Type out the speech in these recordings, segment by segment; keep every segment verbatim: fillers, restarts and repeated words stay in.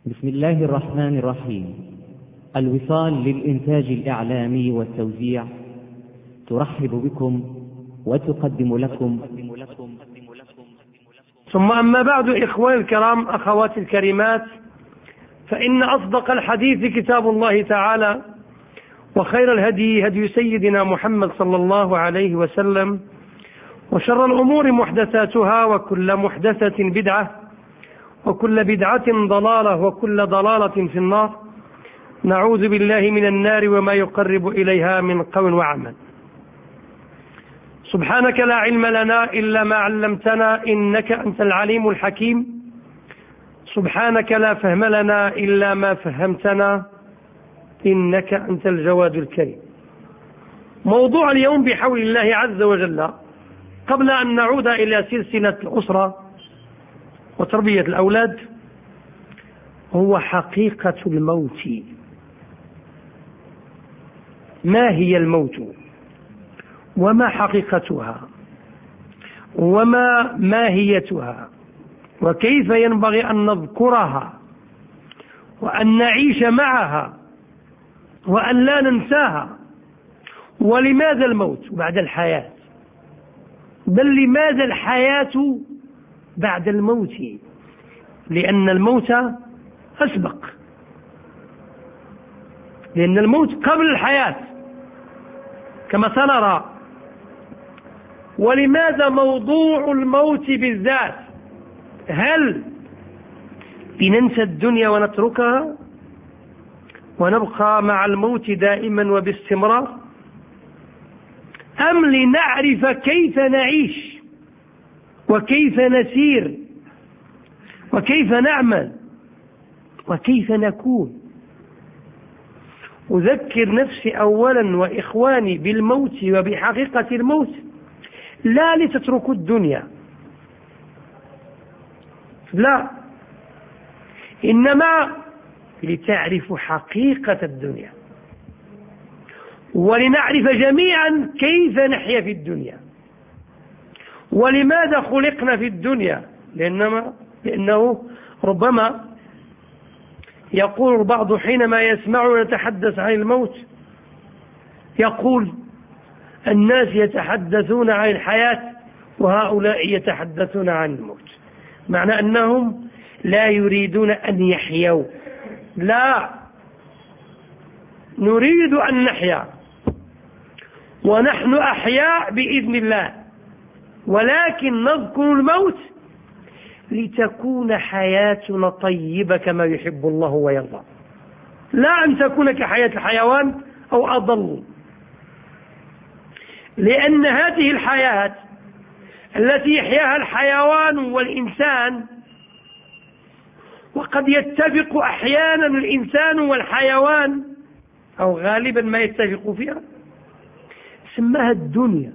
بسم الله الرحمن الرحيم. الوصال للإنتاج الإعلامي والتوزيع ترحب بكم وتقدم لكم. ثم أما بعد، إخواني الكرام، أخواتي الكريمات، فإن أصدق الحديث كتاب الله تعالى، وخير الهدي هدي سيدنا محمد صلى الله عليه وسلم، وشر الأمور محدثاتها، وكل محدثة بدعة، وكل بدعة ضلالة، وكل ضلالة في النار. نعوذ بالله من النار وما يقرب إليها من قول وعمل. سبحانك لا علم لنا إلا ما علمتنا إنك أنت العليم الحكيم. سبحانك لا فهم لنا إلا ما فهمتنا إنك أنت الجواد الكريم. موضوع اليوم بحول الله عز وجل، قبل أن نعود إلى سلسلة الأسرة وتربية الأولاد، هو حقيقة الموت. ما هي الموت؟ وما حقيقتها؟ وما ماهيتها؟ وكيف ينبغي أن نذكرها وأن نعيش معها وأن لا ننساها؟ ولماذا الموت بعد الحياة؟ بل لماذا الحياة بعد الموت؟ لأن الموت أسبق، لأن الموت قبل الحياة كما سنرى. ولماذا موضوع الموت بالذات؟ هل لننسى الدنيا ونتركها ونبقى مع الموت دائما وباستمرار، أم لنعرف كيف نعيش وكيف نسير وكيف نعمل وكيف نكون؟ أذكر نفسي أولا وإخواني بالموت وبحقيقة الموت، لا لتتركوا الدنيا، لا، إنما لتعرفوا حقيقة الدنيا، ولنعرف جميعا كيف نحيا في الدنيا، ولماذا خلقنا في الدنيا. لأنما لأنه ربما يقول البعض حينما يسمعنا نتحدث عن الموت، يقول الناس يتحدثون عن الحياة وهؤلاء يتحدثون عن الموت، معنى أنهم لا يريدون أن يحيوا. لا، نريد أن نحيا، ونحن أحياء بإذن الله، ولكن نذكر الموت لتكون حياتنا طيبة كما يحب الله ويرضى، لا أن تكون كحياة الحيوان أو أضل. لأن هذه الحياة التي يحياها الحيوان والإنسان، وقد يتفق أحيانا الإنسان والحيوان، أو غالبا ما يتفق فيها، سماها الدنيا،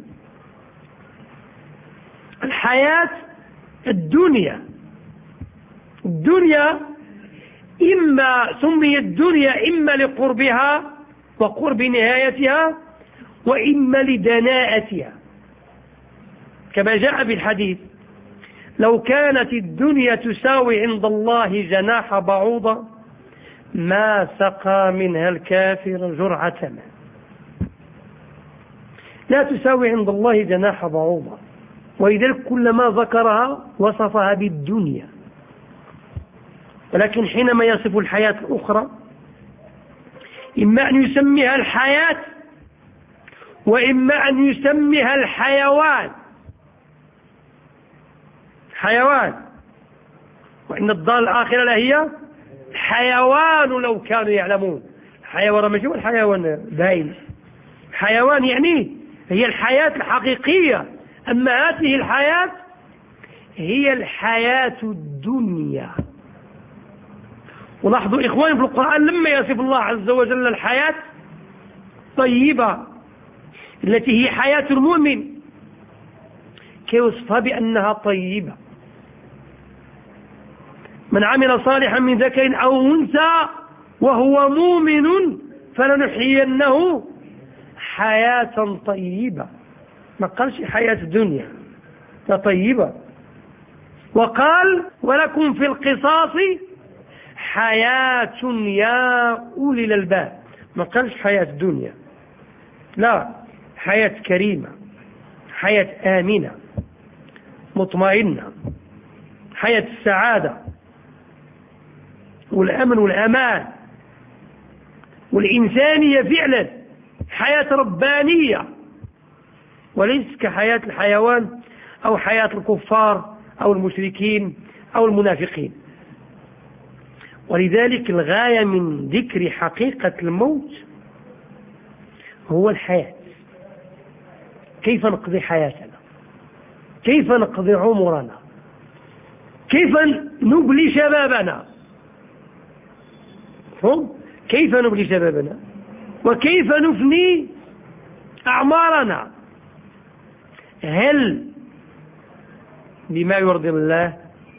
الحياة الدنيا. الدنيا إما سمي الدنيا إما لقربها وقرب نهايتها، وإما لدناءتها، كما جاء بالحديث: لو كانت الدنيا تساوي عند الله جناح بعوضة ما سقى منها الكافر جرعة ماء. لا تساوي عند الله جناح بعوضة، ولذلك كلما ذكرها وصفها بالدنيا. ولكن حينما يصف الحياة الأخرى، إما أن يسميها الحياة وإما أن يسميها الحيوان. حيوان، وإن الدار الآخرة لهي حيوان لو كانوا يعلمون. حيوان ماشي هو الحيوان باين، حيوان يعني هي الحياة الحقيقية. أما هذه الحياة هي الحياة الدنيا. ولاحظوا إخواني في القرآن لما يصف الله عز وجل الحياة طيبة التي هي حياة المؤمن، كيوصفها بأنها طيبة: من عمل صالحا من ذكر أو أنثى وهو مؤمن فلنحيينه حياة طيبة. ما قالش حياة الدنيا طيبة. وقال: ولكم في القصاص حياة يا أولي الألباب. ما قالش حياة الدنيا، لا، حياة كريمة، حياة آمنة مطمئنة، حياة السعادة والأمن والأمان والإنسانية فعلا، حياة ربانية وليس كحياة الحيوان أو حياة الكفار أو المشركين أو المنافقين. ولذلك الغاية من ذكر حقيقة الموت هو الحياة. كيف نقضي حياتنا، كيف نقضي عمرنا، كيف نبلي شبابنا، كيف نبلي شبابنا وكيف نفني أعمارنا. هل بما يرضي الله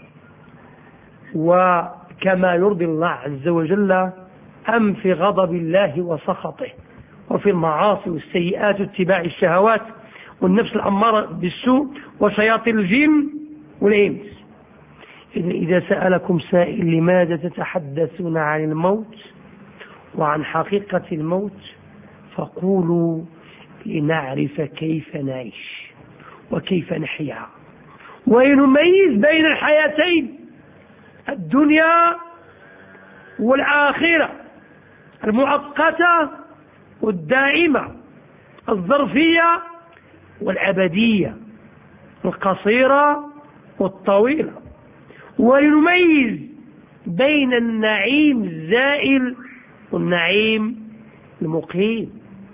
وكما يرضي الله عز وجل، أم في غضب الله وسخطه وفي المعاصي والسيئات واتباع الشهوات والنفس الأمارة بالسوء وشياطين الجن والإنس؟ إذا سألكم سائل لماذا تتحدثون عن الموت وعن حقيقة الموت فقولوا لنعرف كيف نعيش وكيف نحيا ونميز بين الحياتين، الدنيا والآخرة، المؤقتة والدائمة، الظرفية والأبدية، القصيرة والطويلة، ونميز بين النعيم الزائل والنعيم المقيم،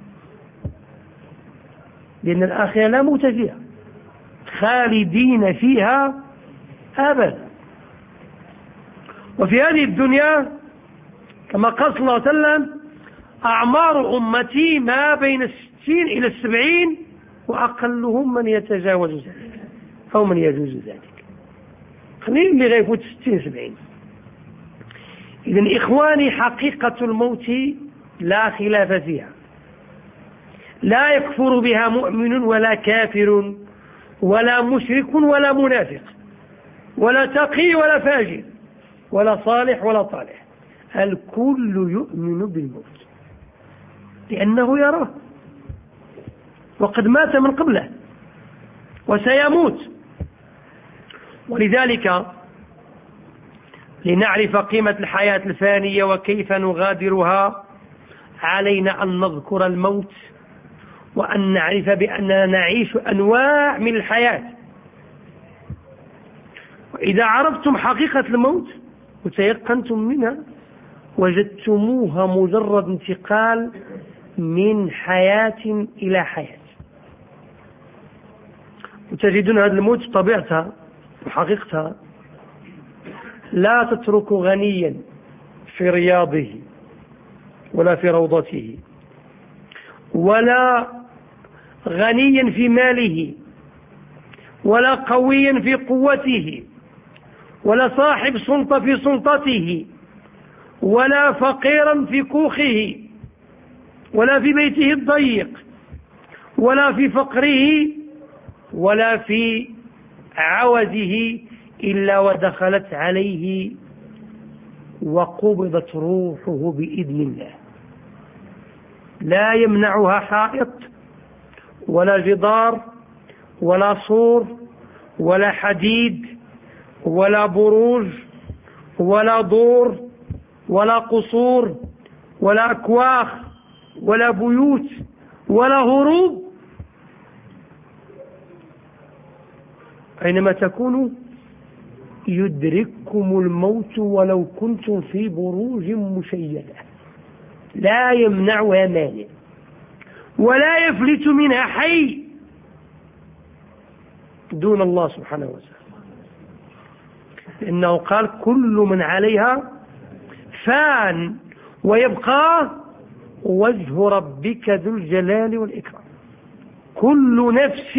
لأن الآخرة لا موت فيها، خالدين فيها أبدا. وفي هذه الدنيا كما قال صلى الله عليه وسلم: أعمار أمتي ما بين الستين إلى السبعين وأقلهم من يتجاوز ذلك أو من يجوز ذلك. خلينا اللي غيفوت ستين سبعين. إذن إخواني، حقيقة الموت لا خلاف فيها، لا يكفر بها مؤمن ولا كافر ولا مشرك ولا منافق ولا تقي ولا فاجر ولا صالح ولا طالح، الكل يؤمن بالموت لأنه يراه وقد مات من قبله وسيموت. ولذلك لنعرف قيمة الحياة الفانية وكيف نغادرها علينا أن نذكر الموت، وأن نعرف بأننا نعيش أنواع من الحياة. وإذا عرفتم حقيقة الموت وتيقنتم منها وجدتموها مجرد انتقال من حياة إلى حياة، وتجدون هذا الموت طبيعتها وحقيقتها لا تترك غنيا في رياضه ولا في روضته، ولا غنيا في ماله، ولا قويا في قوته، ولا صاحب سلطة في سلطته، ولا فقيرا في كوخه، ولا في بيته الضيق، ولا في فقره، ولا في عوزه، إلا ودخلت عليه وقبضت روحه بإذن الله. لا يمنعها حائط ولا جدار ولا سور ولا حديد ولا بروج ولا دور ولا قصور ولا أكواخ ولا بيوت ولا هروب. أينما تكونوا يدرككم الموت ولو كنتم في بروج مشيدة، لا يمنعها مانع ولا يفلت منها حي دون الله سبحانه وتعالى، لأنه قال: كل من عليها فان ويبقى وجه ربك ذو الجلال والإكرام. كل نفس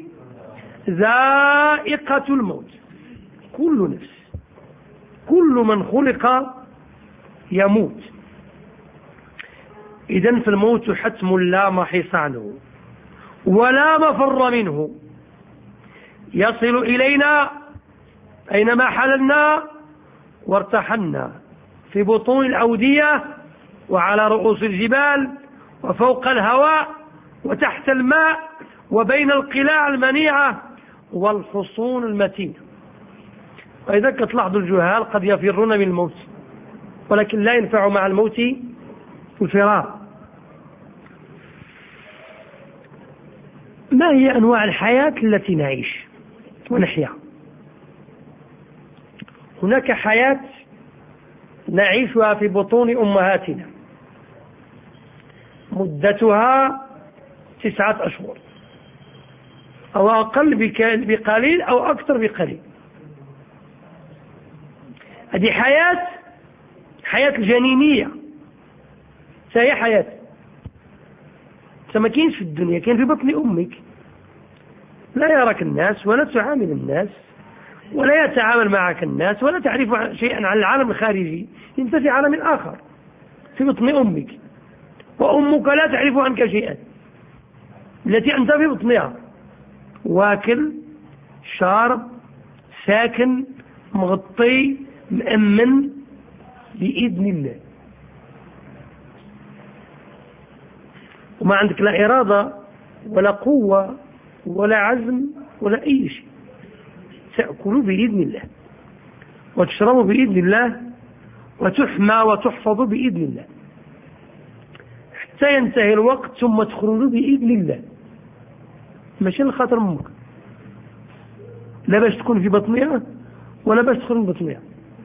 ذائقة الموت، كل نفس، كل من خلق يموت. إذن فالموت حتم لا محيص عنه ولا مفر منه، يصل إلينا أينما حللنا وارتحلنا في بطون الأودية وعلى رؤوس الجبال وفوق الهواء وتحت الماء وبين القلاع المنيعة والحصون المتينة. وإذا كتلاحظوا الجهال قد يفرون من الموت، ولكن لا ينفع مع الموت الفرار. ما هي أنواع الحياة التي نعيش ونحيا؟ هناك حياة نعيشها في بطون أمهاتنا مدتها تسعة أشهر أو أقل بقليل أو أكثر بقليل. هذه حياة حياة الجنينية، فهي حياة ما كاينش في الدنيا، كاين في بطن أمك، لا يراك الناس ولا تعامل الناس ولا يتعامل معك الناس ولا تعرف شيئا عن العالم الخارجي، انت في عالم آخر في بطن أمك، وأمك لا تعرف عنك شيئا التي أنت في بطنها، واكل شارب ساكن مغطي مأمن بإذن الله، وما عندك لا إرادة ولا قوة ولا عزم ولا أي شيء. تأكل بإذن الله وتشرب بإذن الله وتحمى وتحفظ بإذن الله حتى ينتهي الوقت ثم تخرج بإذن الله، ماشي لخاطر أمك، لا باش تكون في بطنها ولا باش تخرج من بطنها.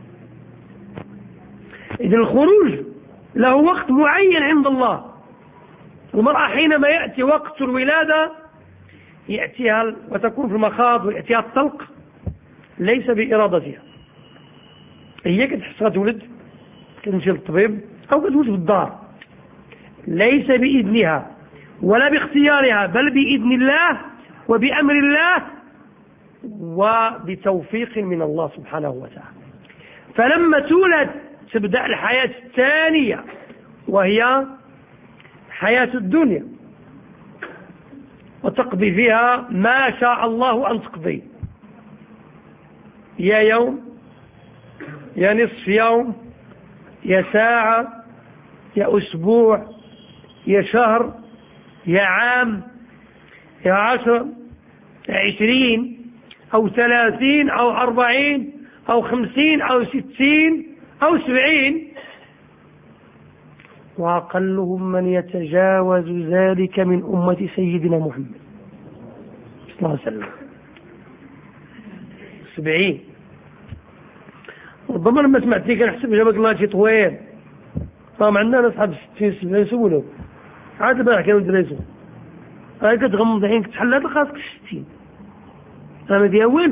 إذن الخروج له وقت معين عند الله. المرأة حينما يأتي وقت الولادة يأتيها وتكون في المخاض ويأتيها الطلق ليس بإرادتها، هي كتحس غتولد كتمشي للطبيب أو كتولد في الدار، ليس بإذنها ولا باختيارها بل بإذن الله وبأمر الله وبتوفيق من الله سبحانه وتعالى. فلما تولد تبدأ الحياة الثانية وهي حياة الدنيا، وتقضي فيها ما شاء الله أن تقضي، يا يوم يا نصف يوم يا ساعة يا أسبوع يا شهر يا عام يا عشر يا عشرين أو ثلاثين أو أربعين أو خمسين أو ستين أو سبعين، وأقلهم من يتجاوز ذلك من أمة سيدنا محمد صلى الله عليه وسلم سبعين. ربما لما سمعتني كنحسب جابك الله شي طويل، فهم عندنا ناس حاب ستين سبعين سولو عاد باع كانوا دريسو، هاي كتغمض عينك تحل خاصك ستين، راه ما فيها والو.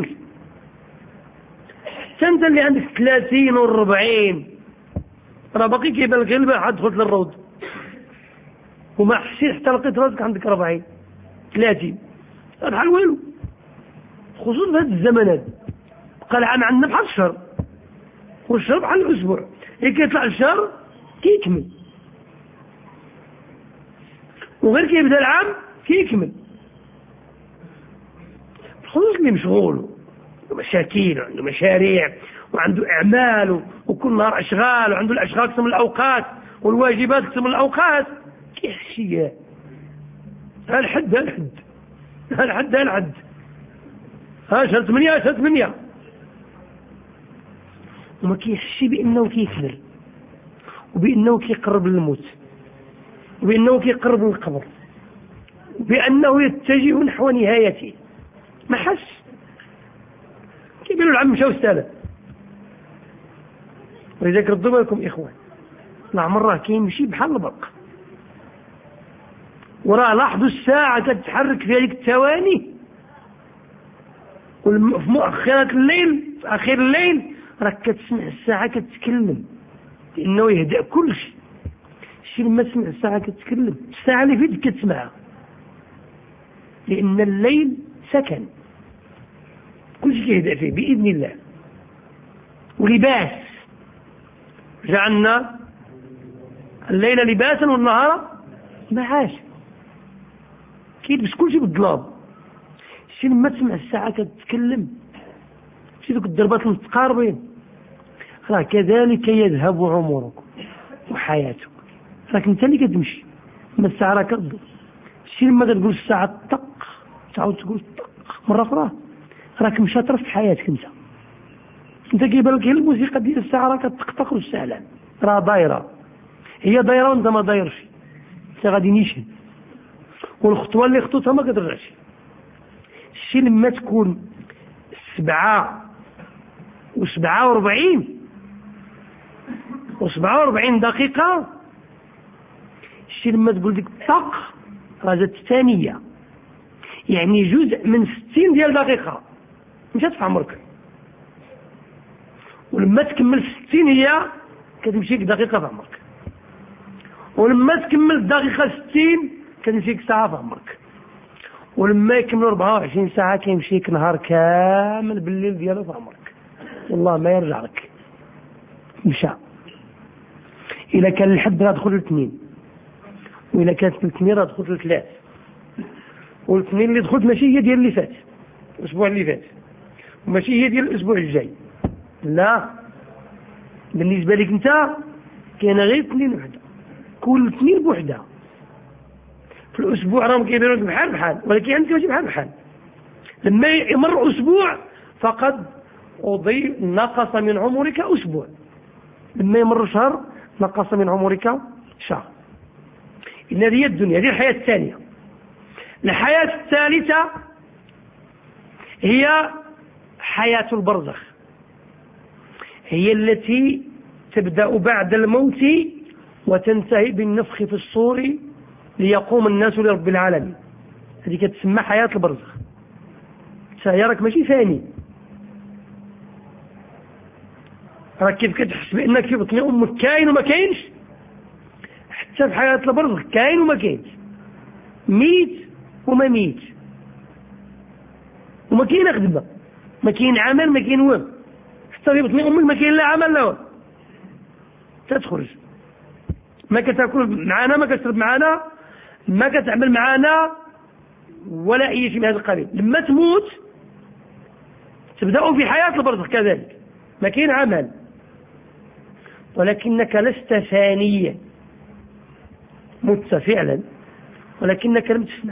حتى انت اللي عندك ثلاثين وأربعين راه باقي كيبان لك البارح عاد دخلت للروض وما حسيت حتى لقيت راسك عندك أربعين ثلاثين، بحال والو، خصوصا في هذا الزمن هذا. بقى العام عندنا بحال الشهر والشهر بحال الأسبوع، اللي كيطلع الشهر كيكمل وغير كيبدا العام كيكمل، خصوصا اللي مشغول ومشاكل وعنده مشاريع وعنده أعمال وكل نهار أشغال وعنده الأشغال قسم الأوقات والواجبات قسم الأوقات، كيحشي هالحد هالحد هالحد هالحد ها شهر ثمانية شهر ثمانية، وما كيحشي بأنه كيكبر وبأنه كيقرب للموت وبأنه كيقرب للقبر وبأنه يتجه نحو نهايته، ما حس كيبانوا العم مشاو السالة. ولذلك ردوا بالكم إخوان، العمر راه كيمشي بحال البرق، وراه لاحظوا الساعة كتتحرك في هذيك الثواني، وفي مؤخرات الليل في آخر الليل راك كتسمع الساعة كتتكلم، لأنه يهدأ كل شيء. الشيء لما تسمع الساعة كتتكلم الساعة اللي فيك كتسمعها، لأن الليل سكن كل شيء يهدأ فيه بإذن الله، ولباس جعلنا الليل لباسا والنهار معاشا، كيلبس كل شيء بالظلام. الشيء لما تسمع الساعة كتتكلم شي دوك الضربات المتقاربين راه كذلك يذهب عمرك وحياتك، راك انت اللي كتمشي، ما الساعه راه كتدور. شي لما كتقول الساعه طق تعاود تقول طق مره اخرى، راك مشات في حياتك. انت انت كيبان لك الموسيقى ديال الساعه راه كتطقطق والساعه راه دايره، هي دايره وانت ما دايرش، انت غادي نيشان، والخطوه اللي خطوتها ما كترجعش. شي لما تكون سبعة وسبعة وربعين وسبعة وربعين دقيقة، شي لما تقول ديك طق راه جات الثانية، يعني جزء من ستين ديال دقيقة مشات في عمرك، ولما تكمل ستين هي كتمشيك دقيقة في عمرك، ولما تكمل دقيقة ستين كتمشيك ساعة في عمرك، ولما يكملوا أربعة وعشرين ساعة كيمشيك نهار كامل بالليل ديالو في عمرك، والله ما يرجع لك مشى. إلا كان الحد راه دخل الاثنين، وإلا كانت الاثنين راه دخلت الثلاث، والاثنين اللي دخلت ماشي هي ديال اللي فات الأسبوع اللي فات، وماشي هي ديال الأسبوع الجاي، لا، بالنسبة لك أنت كاين غير اثنين وحدة، كل اثنين بوحدة. في الأسبوع راهم كيبانوا لك بحال بحال، ولكن أنت ماشي بحال بحال. لما يمر أسبوع فقد أضي نقص من عمرك أسبوع، لما يمر شهر نقص من عمرك شهر. إن هذه الدنيا، هذه الحياة الثانية. الحياة الثالثة هي حياة البرزخ، هي التي تبدأ بعد الموت وتنتهي بالنفخ في الصور ليقوم الناس لرب العالمين. هذه كتسمى حياة البرزخ. سيارك ماشي ثاني، راك كيف كتحس بأنك في بطن أمك كاين وما كاينش، حتى في حياة البرزخ كاين وما كاينش، ميت وما ميت، وما كاين خدمة، ما كاين عمل، ما كاين والو، حتى في بطن أمك ما كاين لا عمل لا والو، تتخرج ما كتاكل معانا، ما كتشرب معانا، ما كتعمل معانا ولا أي شيء من هذا القبيل. لما تموت تبدأ في حياة البرزخ كذلك، ما كاين عمل، ولكنك لست ثانيا، مت فعلا ولكنك لم تفنى.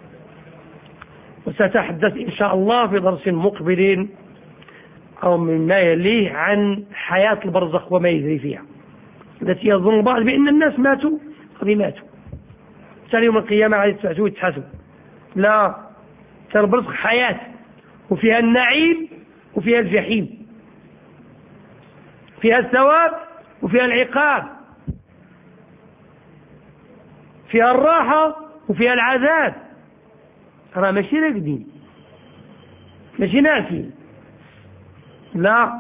وسأتحدث إن شاء الله في درس مقبل أو مما يليه عن حياة البرزخ وما يجري فيها، التي يظن البعض بأن الناس ماتوا قد ماتوا تالي يوم القيامة عاد يتبعثوا ويتحاسبوا. لا، البرزخ حياة، وفيها النعيم وفيها الجحيم، فيها الثواب وفيها العقاب، فيها الراحة وفيها العذاب. راه ماشي راقدين، ماشي ناسين، لا،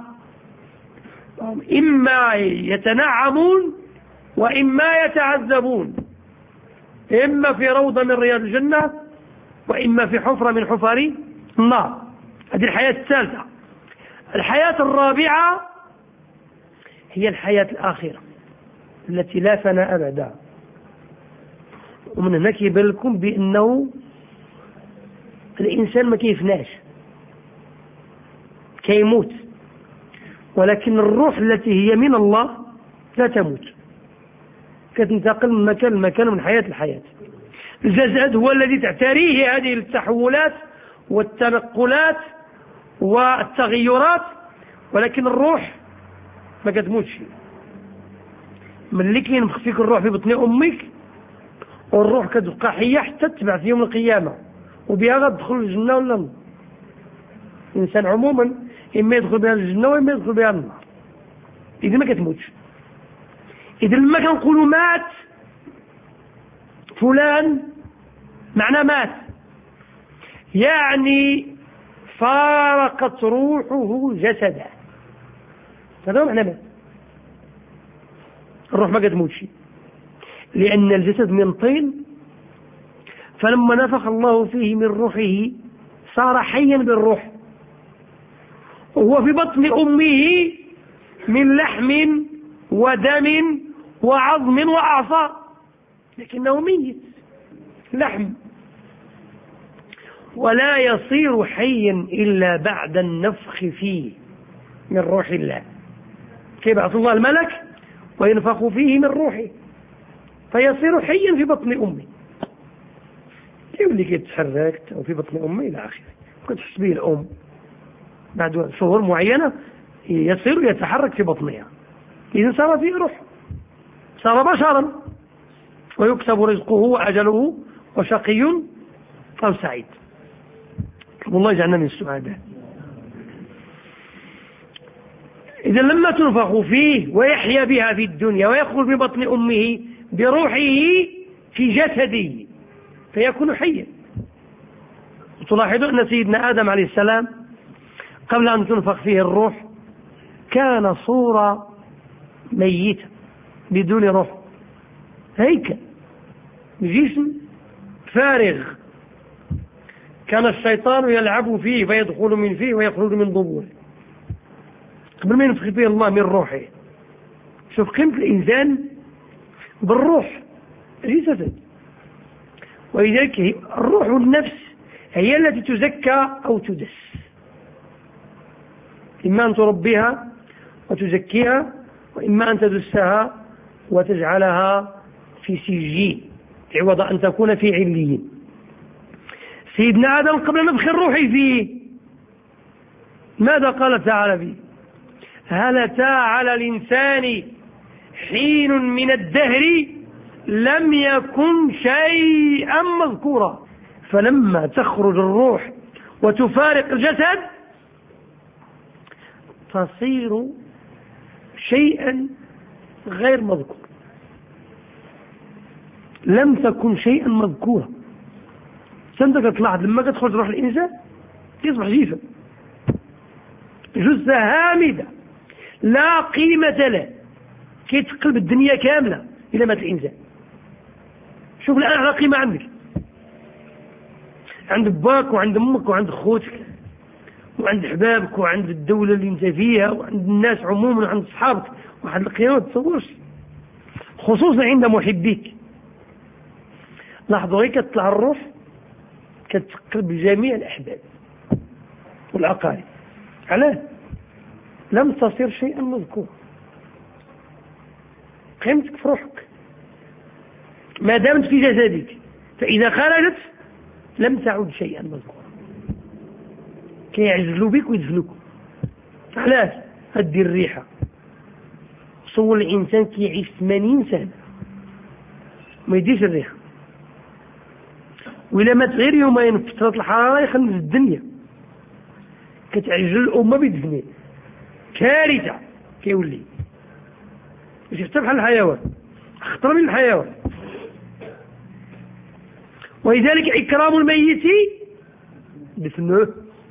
إما يتنعمون وإما يتعذبون، إما في روضة من رياض الجنة وإما في حفرة من حفر النار. هذه الحياة الثالثة. الحياة الرابعة هي الحياة الآخرة التي لا فناء بعدها. ومن هنا كيبان لكم بأنه الإنسان ما كيفناش، كيموت، ولكن الروح التي هي من الله لا تموت، كتنتقل من مكان لمكان، من حياة لحياة. الجسد هو الذي تعتريه هذه التحولات والتنقلات والتغيرات، ولكن الروح ما كتموتش. ملي كينفخ فيك الروح في بطن أمك، والروح كتبقى حية حتى تتبع في يوم القيامة، وبها غتدخل الجنة ولا النار. الإنسان عموما إما يدخل بها الجنة وإما يدخل بها النار، إذا ما كتموتش. إذا لما كنقولوا مات فلان معنى مات، يعني فارقت روحه جسده، هذا معنى مات. الروح ما كتموتش، لأن الجسد من طين، فلما نفخ الله فيه من روحه صار حيا بالروح، وهو في بطن أمه من لحم ودم وعظم وأعصاب، لكنه ميت لحم، ولا يصير حيا إلا بعد النفخ فيه من روح الله. كيبعث الله الملك وينفخ فيه من روحه فيصير حيا في بطن أمه، يولي كيتحرك أو في بطن أمه إلى آخره، كتحس به الأم بعد شهور معينة يصير يتحرك في بطنها، إذن صار فيه روح، صار بشرا، ويكتب رزقه وأجله وشقي أو سعيد. والله يجعلنا من السعداء. إذا لما تنفخ فيه ويحيا بها في الدنيا ويخرج من بطن أمه بروحه في جسده فيكون حيا. تلاحظون أن سيدنا آدم عليه السلام قبل أن تنفخ فيه الروح كان صورة ميتة بدون روح، هيكل جسم فارغ، كان الشيطان يلعب فيه فيدخل من فيه ويخرج من ضبوره قبل ما ينفخ فيه الله من روحه. شوف قيمة الإنسان بالروح جسد. ولذلك الروح والنفس هي التي تزكى أو تدس، إما أن تربيها وتزكيها، وإما أن تدسها وتجعلها في سجين عوض أن تكون في عليين. سيدنا آدم قبل نفخ الروح فيه ماذا قال تعالى فيه؟ هل أتى على الإنسان حين من الدهر لم يكن شيئا مذكورا. فلما تخرج الروح وتفارق الجسد تصير شيئا غير مذكور، لم تكن شيئا مذكورا. سندك تلاحظ لما تدخل روح الإنسان يصبح جيفا، جثة هامدة لا قيمة له، كيتقلب الدنيا كاملة إلى مات الإنسان. شوف الآن على قيمة عندك، عند باك وعند أمك وعند أخوتك وعند أحبابك وعند الدولة اللي انت فيها وعند الناس عموما وعند أصحابك وعند القيامة. تصورش خصوصا عند محبيك. لاحظوا هيك تطلع الروح كتقلب جميع الأحباب والأقارب. علاه؟ لم تصير شيئا مذكور. قيمتك في روحك ما دامت في جسدك، فإذا خرجت لم تعد شيئا مذكورا. كيعزلوا بك ويدفنوك. علاش؟ هدي الريحة. صور الإنسان كيعيش ثمانين سنة ما يديش الريحة، وإلا مات غير يومين في فترة الحرارة يخلص الدنيا. كتعجل الأمة بدفنه، كارثة كيولي. مش يختار بحال الحيوان، أخطر من الحيوان. ولذلك إكرام الميت دفنوه.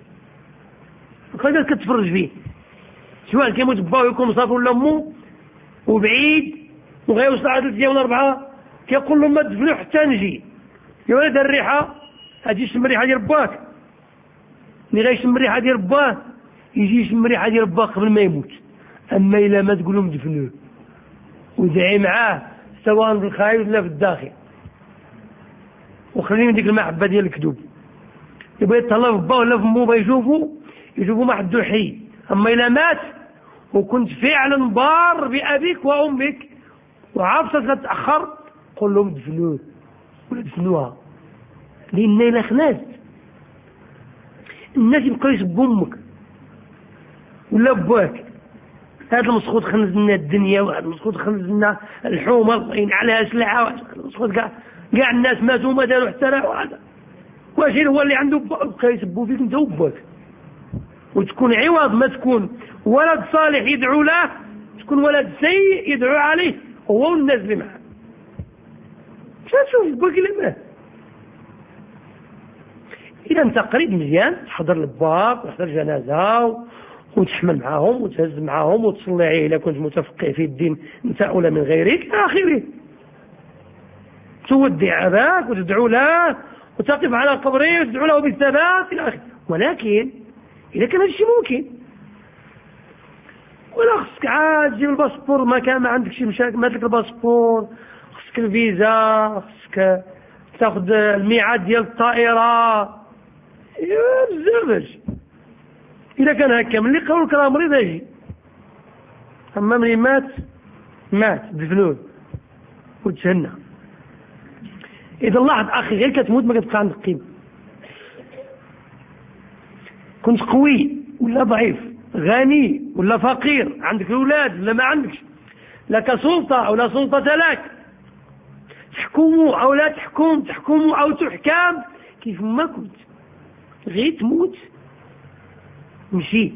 وكذا كتفرج فيه، سواء كيموت باو يكون مصافي ولا أمه وبعيد وغيوصل على ثلاث أيام ولا أربعة، كيقول لهم ما تدفنوه حتى نجي. يا ولد الريحة هادي يشم الريحة ديال باك، ملي غيشم الريحة ديال باه يجي يشم الريحة ديال باه قبل ما يموت. أما إلا ما تقول لهم دفنوه ودعي معاه سواء في الخارج ولا في الداخل، وخليني ديك المحبة ديال الكذوب. يبغى يتهلا في باه ولا في مو يشوفوا يشوفوا ما حدو حي. أما إلا مات وكنت فعلا بار بأبيك وأمك وعرفتك تتأخر قل لهم دفنوه ولا دفنوها، لأن إلا خناست الناس يبقوا يسبوا أمك ولا باك. هذا المسخوط خنز لنا الدنيا، وهذا المسخوط خنز لنا الحومة الله ينعلها سلعة، وهذا المسخوط كاع كاع الناس ماتوا وما داروا حتى لا. وهذا واش هو اللي عنده بقى يسبوا فيك انت وباك، وتكون عوض ما تكون ولد صالح يدعو له تكون ولد سيء يدعو عليه هو والناس اللي معه. شوف باك اللي مات. إذا أنت قريب مزيان تحضر لباك وتحضر جنازة وتحمل معاهم وتهز معاهم وتصلي عليه إذا كنت متفقه في الدين أنت أولى من غيرك إلى آخره. تودع أباك وتدعو له وتقف على قبره وتدعو له بالثبات إلى آخره. ولكن إذا كان هذا الشيء ممكن، ولا خصك عاد تجيب الباسبور ما كان ما عندك شي مشاكل، مات لك الباسبور خصك الفيزا خصك تاخذ الميعاد ديال الطائرة يا بزاف. إذا كان هكا ملي قالوا لك راه مريض اجي أما من مات مات دفنوه وتسنى. إذا لاحظ أخي غير كتموت ما كتبقى عندك قيمة. كنت قوي ولا ضعيف، غني ولا فقير، عندك أولاد ولا ما عندكش، لك سلطة أو لا سلطة لك، تحكموا أو لا تحكم، تحكموا أو تحكم، كيف ما كنت غير تموت مشي.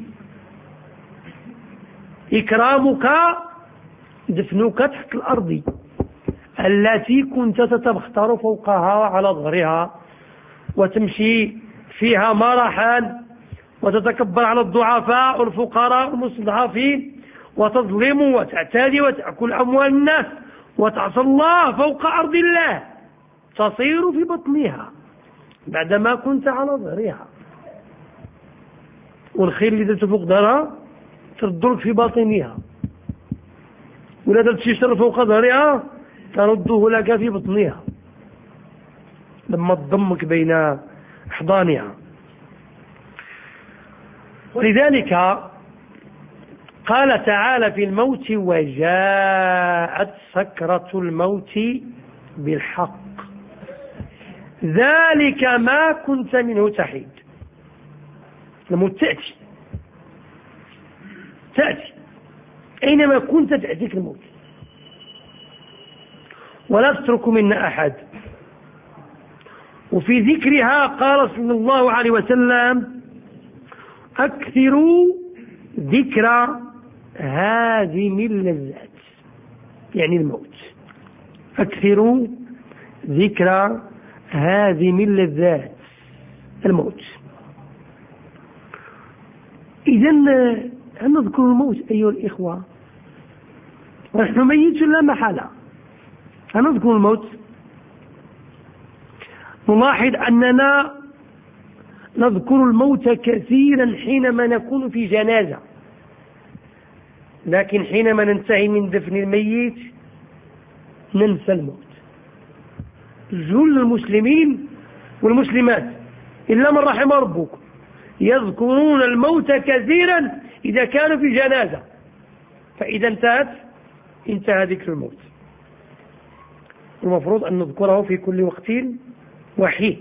إكرامك دفنك تحت الأرض التي كنت تتبختر فوقها على ظهرها وتمشي فيها مرحا وتتكبر على الضعفاء والفقراء والمستضعفين وتظلم وتعتدي وتأكل أموال الناس وتعصى الله فوق أرض الله، تصير في بطنها بعدما كنت على ظهرها، والخير اللي درت فوق ظهرها تردلك في باطنها، ولا درت شي شر فوق ظهرها ترده لك في بطنها لما تضمك بين أحضانها. ولذلك قال تعالى في الموت: وجاءت سكرة الموت بالحق ذلك ما كنت منه تحيد. الموت تأتي تأتي أينما كنت تأتيك الموت، ولا تترك منا أحد. وفي ذكرها قال صلى الله عليه وسلم: أكثروا ذكر هادم اللذات، يعني الموت. أكثروا ذكر هادم اللذات، الموت. إذن نذكر الموت أيها الإخوة، ونحن ميت لا محالة. نذكر الموت، نلاحظ أننا نذكر الموت كثيرا حينما نكون في جنازة، لكن حينما ننتهي من دفن الميت ننسى الموت. جل المسلمين والمسلمات إلا من رحم ربك يذكرون الموت كثيرا إذا كانوا في جنازة، فإذا انتهت انتهى ذكر الموت. المفروض أن نذكره في كل وقت وحين.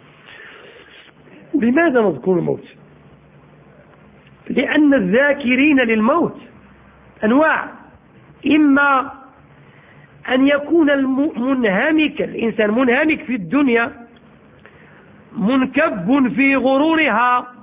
لماذا نذكر الموت؟ لأن الذاكرين للموت أنواع، إما أن يكون المنهمك الإنسان منهمك في الدنيا منكب في غرورها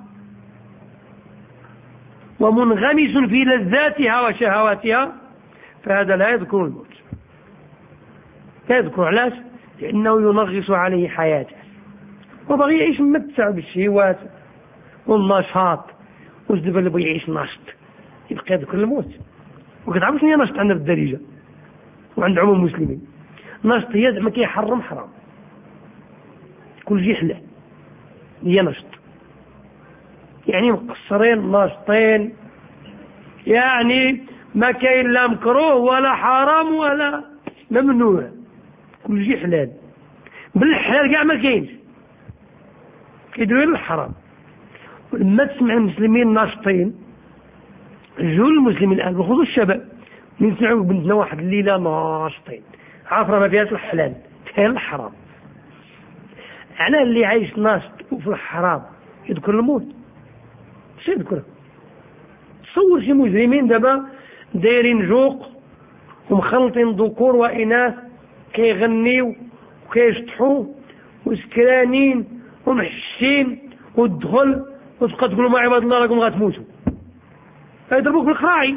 ومنغمس في لذاتها وشهواتها، فهذا لا يذكر الموت. لا يذكر. علاش؟ لأنه ينغص عليه حياته وبغي يعيش ممتع بالشهوات والنشاط. واش دابا اللي بغي يعيش ناشط يبقى يذكر الموت؟ وكتعرف شنو هي ناشط عندنا في الدارجه وعند عموم المسلمين؟ ناشط هي زعما كيحرم حرام، كل شيء حلال، هي ناشط. يعني مقصرين ناشطين، يعني ما كاين لا مكروه ولا حرام ولا ممنوع، كل شيء حلال. بالحلال كاع ما كاينش، كيديروا الحرام. ولما تسمع المسلمين ناشطين، جول المسلمين الان بخصوص الشباب، من سمعوا بنتنا واحد الليله ناشطين، عافره ما فيهاش الحلال فيها الحرام. على اللي عايش ناشط وفي الحرام يذكر الموت؟ شو يذكره؟ تصور شي مجرمين دابا دايرين جوق ومخلطين ذكور واناث كيغنيو وكيشطحوا وسكرانين ومحشين والدخل، وتبقى تقولوا ما عباد الله راكم غتموتوا، يضربوك بالقراعي.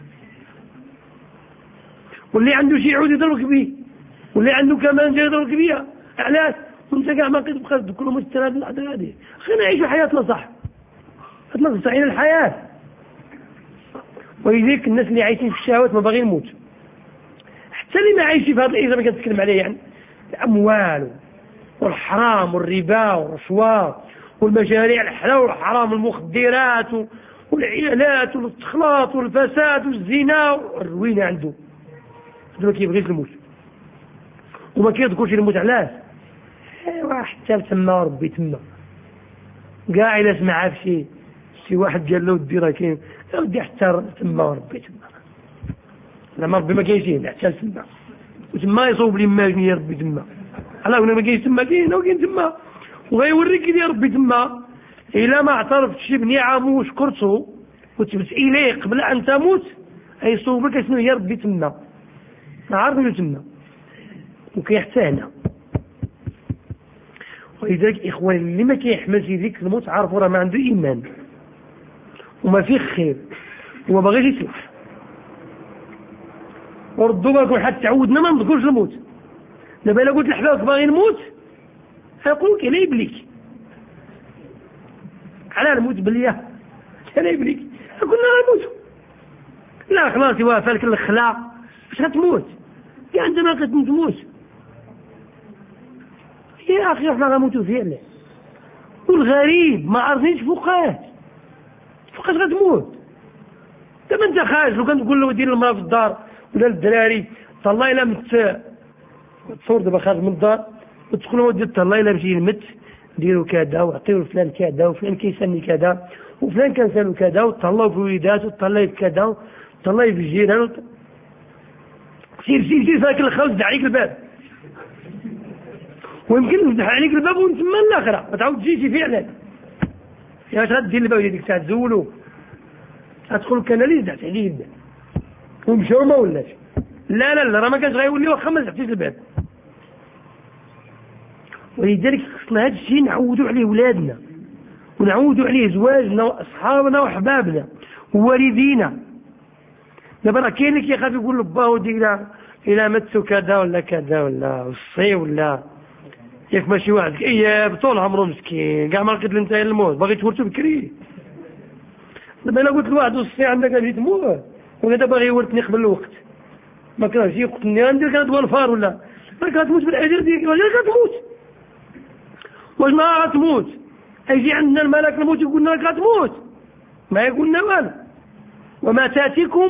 واللي عنده شي عود يضربك به، واللي عنده كمان جاي يضربك بها. علاش؟ وانت كاع ما كتبقى تذكروا مستند هذه اللحظه هذه. خلينا نعيشوا حياتنا صح، خلينا نستعين الحياه. ولذلك الناس اللي عايشين في الشهوات ما باغيين يموتوا، حتى اللي ما عايشين في هذا الايام اللي كنتكلم عليه، يعني الاموال والحرام والربا والرشوه والمشاريع الحلال والحرام والمخدرات والعيالات والاستخلاط والفساد والزنا والروينه عنده. ما كيبغيش الموت وما كيذكرش الموت. علاش؟ ايوا حتى تما ربي تما كاع الا سمع في شي شي واحد قال له ودي راه كاين ودي حتى تما ربي تما. زعما ربي ما كاينش حتى تما وتما يصوب لي ما يا ربي تما على هنا ما كاينش تما كاين وكاين تما وغيوريك يا ربي تما الا ما اعترفتش بنعمه وشكرته وتبت اليه قبل ان تموت يصوب لك شنو هي ربي تما عارف تما وكيحتاجنا. ولذلك إخواني اللي ما كيحملش ذيك الموت عارفوا راه ما عنده إيمان وما فيه خير وما باغيش يصلح. وردوا بالكم حتى تعودنا ما نذكرش الموت. دابا الا قلت لحبابك باغي نموت يقول لك لا يبليك على نموت بليا لا يبليك كنا نموت لا خلاص يوافق لك الخلا باش غتموت كي عندما كتموت يا اخي احنا غنموتوا فعلا. والغريب ما عارفينش فوقاش فوقاش غتموت. دابا انت خارج لو كان تقول له دير المراه في الدار ولا الدراري طلع الا مت تصور دابا خارج من الدار وتقول له دير طلع الا مشي يمت ديروا كذا وعطيو لفلان كذا وفلان كيسني كذا وفلان كنسالو كذا وتطلعوا في الوليدات وتطلعي في كذا وتطلعي في الجيران سير سير سير فاك الخوز دع عليك الباب ويمكن نفتح عليك الباب ونتما الاخره ما تعاود تجي فعلا يا واش غدير الباب ديك الساعه تزولو غتدخل كان لي دعت عليه الباب ومشاو ما ولاش لا لا لا راه ما كانش غيولي واخا ما فتحتيش الباب. ولذلك خصنا هذا الشيء نعودوا عليه ولادنا ونعودوا عليه زواجنا واصحابنا وحبابنا ووالدينا. دابا راه كاين اللي كيخاف يقول لباه ودي الى الى متو كذا ولا كذا ولا وصي ولا ياك ماشي واحد اياب طول عمره مسكين كاع ما لقيت انت الموت باغي تورثو بكري. دابا الا قلت لواحد وصي عندك غادي تموت وهذا باغي يورثني قبل الوقت ما كرهش يقتلني غندير كندوى الفار ولا ما كتموت بالاجر ديالك واش كتموت واش ما غتموت يجي عندنا الملك الموت يقول لنا كتموت ما يقول لنا والو وما تاتيكم.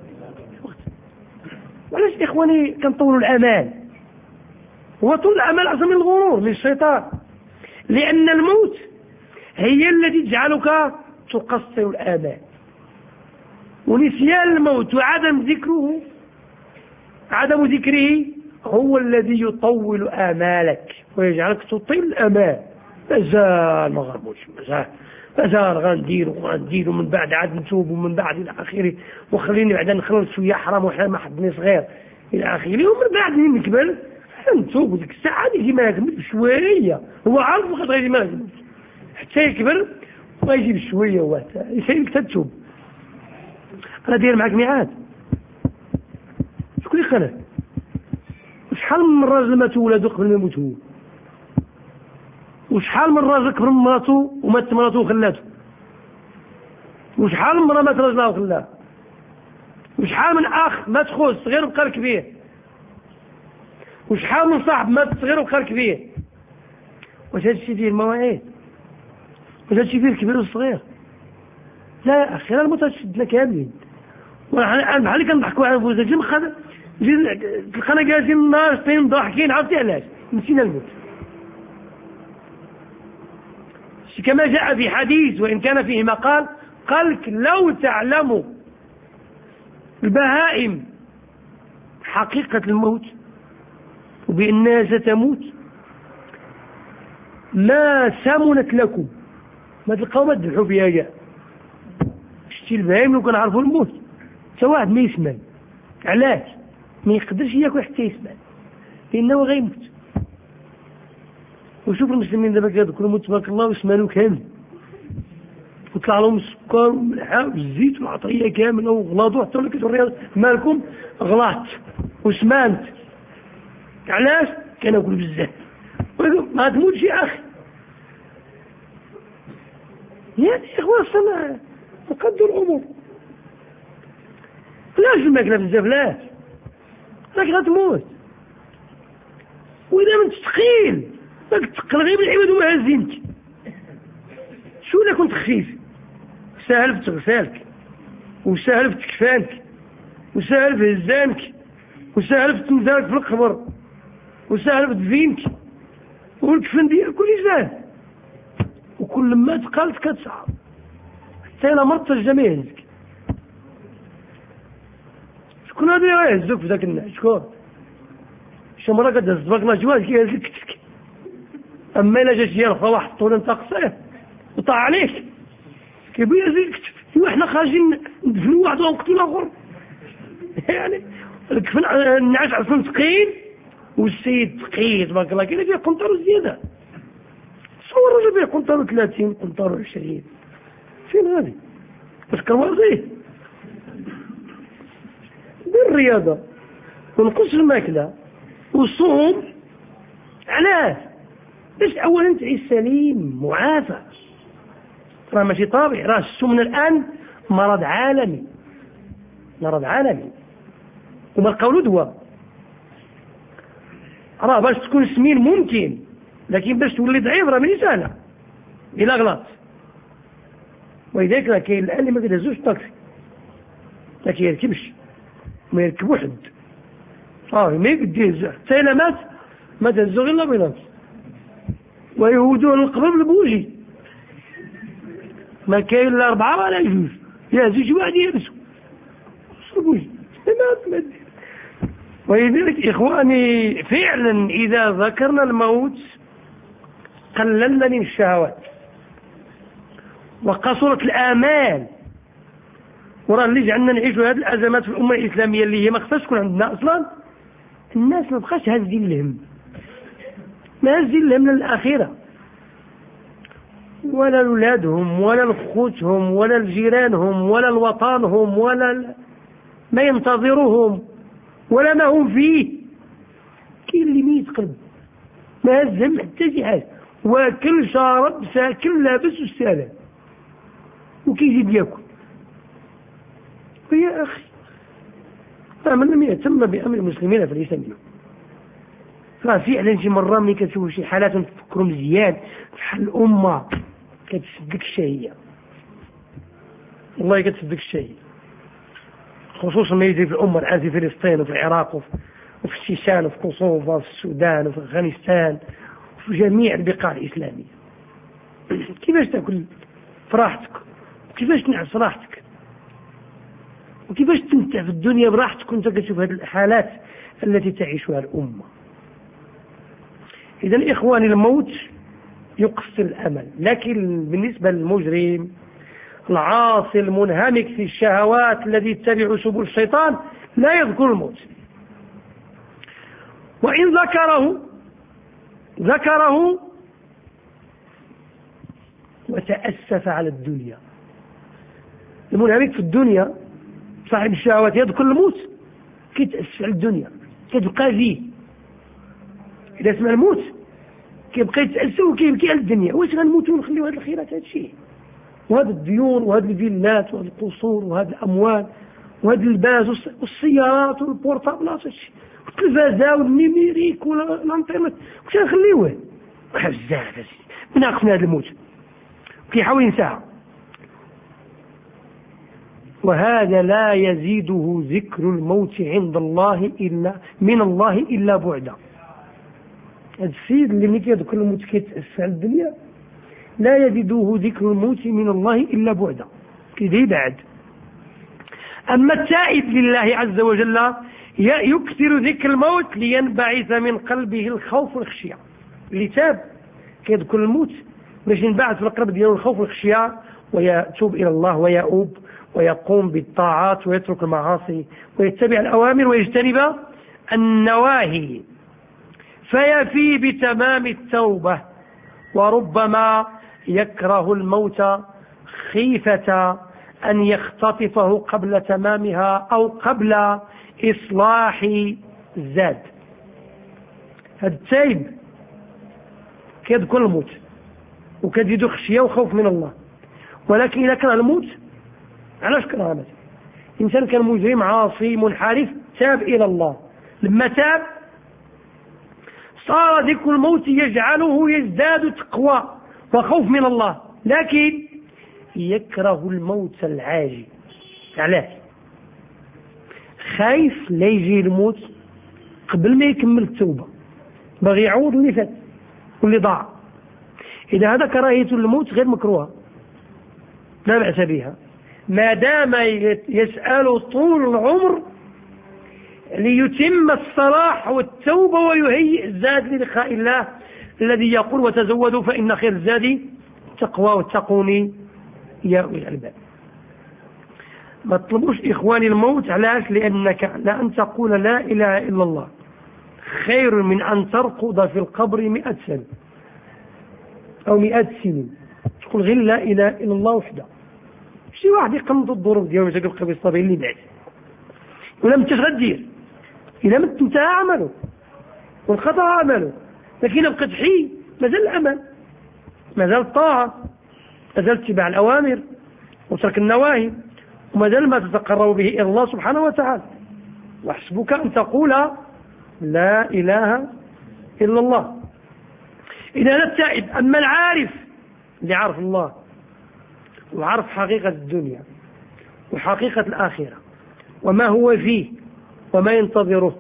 وعلاش اخواني كنطولوا الامال؟ هو طول الامل احسن من الغرور من الشيطان لان الموت هي التي تجعلك تقصر الامال. ونسيان الموت وعدم ذكره عدم ذكره هو الذي يطول آمالك ويجعلك تطيل الأمال. مازال ما غنموتش مازال مازال غندير وغندير ومن بعد عاد نتوب ومن بعد إلى آخره وخليني بعدا نخلص شوية حرام وحنا ما حدني صغير إلى آخره ومن بعد نكبر نتوب وديك الساعة يجي ما يكمل بشوية هو عارف وقت غيجي ما يكمل حتى يكبر ويجي بشوية هو يسيرك تتوب. أنا داير معك ميعاد شكون يقنع وشحال من راجل ماتوا ولادو قبل ما يموت هو وشحال من راجل كبر من مراتو ومات مراتو وخلاتو وشحال من مرة مات راجلها وخلاها وشحال من اخ مات خوه صغير وبقى الكبير وشحال من صاحب مات صغير وبقى الكبير. واش هادشي فيه المواعيد؟ واش هادشي فيه الكبير والصغير؟ لا يا اخي راه الموت تشدنا كاملين بحال اللي كنضحكوا على فوزاك مخا تلقانا جالسين ناشطين ضاحكين عرفتي علاش نسينا الموت. كما جاء في حديث وإن كان فيه مقال قال لك لو تعلموا البهائم حقيقة الموت وبأنها ستموت ما سمنت لكم ما تلقاو ما تذبحوا فيها جاء شتي البهائم لو كنعرفوا الموت حتى واحد ما يسمن علاش ما يقدرش ياكل حتى يسمن لأنه غيموت. وشوف المسلمين دابا كيذكروا الموت تبارك الله ويسمنوا كامل وطلع لهم السكر والملحه والزيت والعطريه كامله وغلاضوا حتى ولا كتوري مالكم غلاط وسمانت علاش كناكل بزاف ما تموتش يا اخي يا اخوان السماء نقدر الامور لاش الماكله بزاف لاش راك غتموت واذا من تثقيل راك تثقل غير بالعباد وهازينك شو الا كنت خفيف ساهل في تغسالك وساهل في تكفانك وساهل في هزانك وساهل في تنزالك في القبر وساهل في دفينك والكفن ديالك كل ساهل وكل ما تقالت كتصعب حتى الى مرضت الجميع يهزك. شكون هذا يهزوك في ذاك النعش؟ شكون؟ شي مرة كتهز باك نجوات كيهز لك كتفك. أما إلا جات شي رخا واحد طول أنت قصير وطاع عليك كيبغي يهز لك كتفك. إيوا حنا خارجين ندفنوا واحد ونقتلوا الآخر. يعني الكفن النعاس أصلا ثقيل والسيد ثقيل تبارك الله، كاين فيه قنطرو زيادة. تصور راجل فيه قنطرو ثلاثين قنطرو عشرين، فين غادي؟ باش كروازيه دير الرياضة ونقص الماكلة والصوم. علاش؟ باش أولا تعيش سليم معافى. راه ماشي طبيعي، راه السمنة الآن مرض عالمي، مرض عالمي وما القول دواء. راه باش تكون سمين ممكن، لكن باش تولي ضعيف راه ماشي سهلة إلا غلط. ولذلك راه كاين الآن اللي ما كيدهزوش الطاكسي، ما كيركبش، ما يركب واحد اه ما يقديش حتى إلا مات ما تهزو غير الأمبيلانس ويهودوه للقبر بالبوجي. ما كاين لا أربعة ولا جوج، يهزو شي واحد يهزو البوجي. ولذلك إخواني فعلا إذا ذكرنا الموت قللنا من الشهوات وقصرت الآمال. وراه اللي جعلنا نعيشوا هذه الأزمات في الأمة الإسلامية اللي هي ما خصهاش تكون عندنا أصلا. الناس ما بقاش هازين الهم، ما هازين الهم للآخرة ولا لأولادهم ولا لخوتهم ولا لجيرانهم ولا لوطنهم ولا ما ينتظرهم ولا ما هم فيه. كاين اللي ميت قلب ما هزم حتى شي حاجة، واكل شارب ساكن لابس والسلام وكيجي ياكل. ويا أخي من لم يهتم بأمر المسلمين فليس منهم. ففعلا شي مرة ملي كتشوف شي حالات تفكروا مزيان بحال الأمة كتسدك الشهية، والله كتسدك الشهية، خصوصا ما يجري في الأمة الآن في فلسطين وفي العراق وفي الشيشان وفي كوسوفا وفي السودان وفي أفغانستان وفي جميع البقاع الإسلامية. كيفاش تأكل براحتك؟ وكيفاش تنعس راحتك؟ وكيفاش تمتع في الدنيا براحتك وانت كتشوف هذه الحالات التي تعيشها الأمة؟ إذن إخواني الموت يقصر الأمل، لكن بالنسبة للمجرم العاصي المنهمك في الشهوات الذي يتبع سبل الشيطان لا يذكر الموت، وإن ذكره ذكره وتأسف على الدنيا. المنهمك في الدنيا صاحب الشهوات يذكر الموت كيتأسف على الدنيا، كتبقى ليه إذا سمع الموت كيبقى يتأسف وكيبكي على الدنيا. واش غنموتوا ونخليو هذه الخيرات هذا الشيء وهذه الديون وهذه الفيلات وهذه القصور وهذه الأموال وهذه الباز والسيارات والبورتابلات والتلفازة والنيميريك والانترنت، واش غنخليوه؟ بزاف بناقص من هذا الموت كيحاول ينساها. وهذا لا يزيده ذكر الموت عند الله إلا من الله إلا بعدا. هذا السيد اللي ملي كيذكر الموت كيتأسف على الدنيا لا يزيده ذكر الموت من الله إلا بعدا، كيدي بعد. أما التائب لله عز وجل يكثر ذكر الموت لينبعث من قلبه الخوف والخشية. اللي تاب كيذكر الموت باش ينبعث في القلب ديالو الخوف والخشية ويتوب إلى الله ويؤوب ويقوم بالطاعات ويترك المعاصي ويتبع الأوامر ويجتنب النواهي، فيفي بتمام التوبة. وربما يكره الموت خيفة أن يختطفه قبل تمامها أو قبل إصلاح الزاد. هذا التائب كيذكر الموت وكيزيدو خشية وخوف من الله، ولكن إذا كره الموت علاش كره؟ مثلا إنسان كان مجرم عاصي منحرف تاب إلى الله، لما تاب صار ذكر الموت يجعله يزداد تقوى وخوف من الله، لكن يكره الموت العاجل. علاش؟ خايف لا يجي الموت قبل ما يكمل التوبة، باغي يعوض اللي فات واللي ضاع. إذا هذا كراهية الموت غير مكروهة لا بأس بها، ما دام يسأل طول العمر ليتم الصلاح والتوبة ويهيئ الزاد للقاء الله الذي يقول وتزودوا فإن خير الزاد التقوى واتقوني يا أولي الألباب. ما تطلبوش إخواني الموت، علاش؟ لأنك لأن تقول لا إله إلا الله خير من أن ترقد في القبر مئة سنة أو مئة سنين. تقول غير لا إله إلا الله وحده. شي واحد يقنط الظروف ديالو يجي القبر الصبي اللي بعد ولا ما انتش غدير إذا مت انتهى عمله وانقطع عمله، لكن بقيت حي مازال العمل، مازال الطاعة، مازال اتباع الأوامر وترك النواهي، ومازال ما تتقرب به إلى الله سبحانه وتعالى. وحسبك أن تقول لا إله إلا الله. إذا لا التائب. أما العارف اللي عرف الله وعرف حقيقة الدنيا وحقيقة الآخرة وما هو فيه وما ينتظره،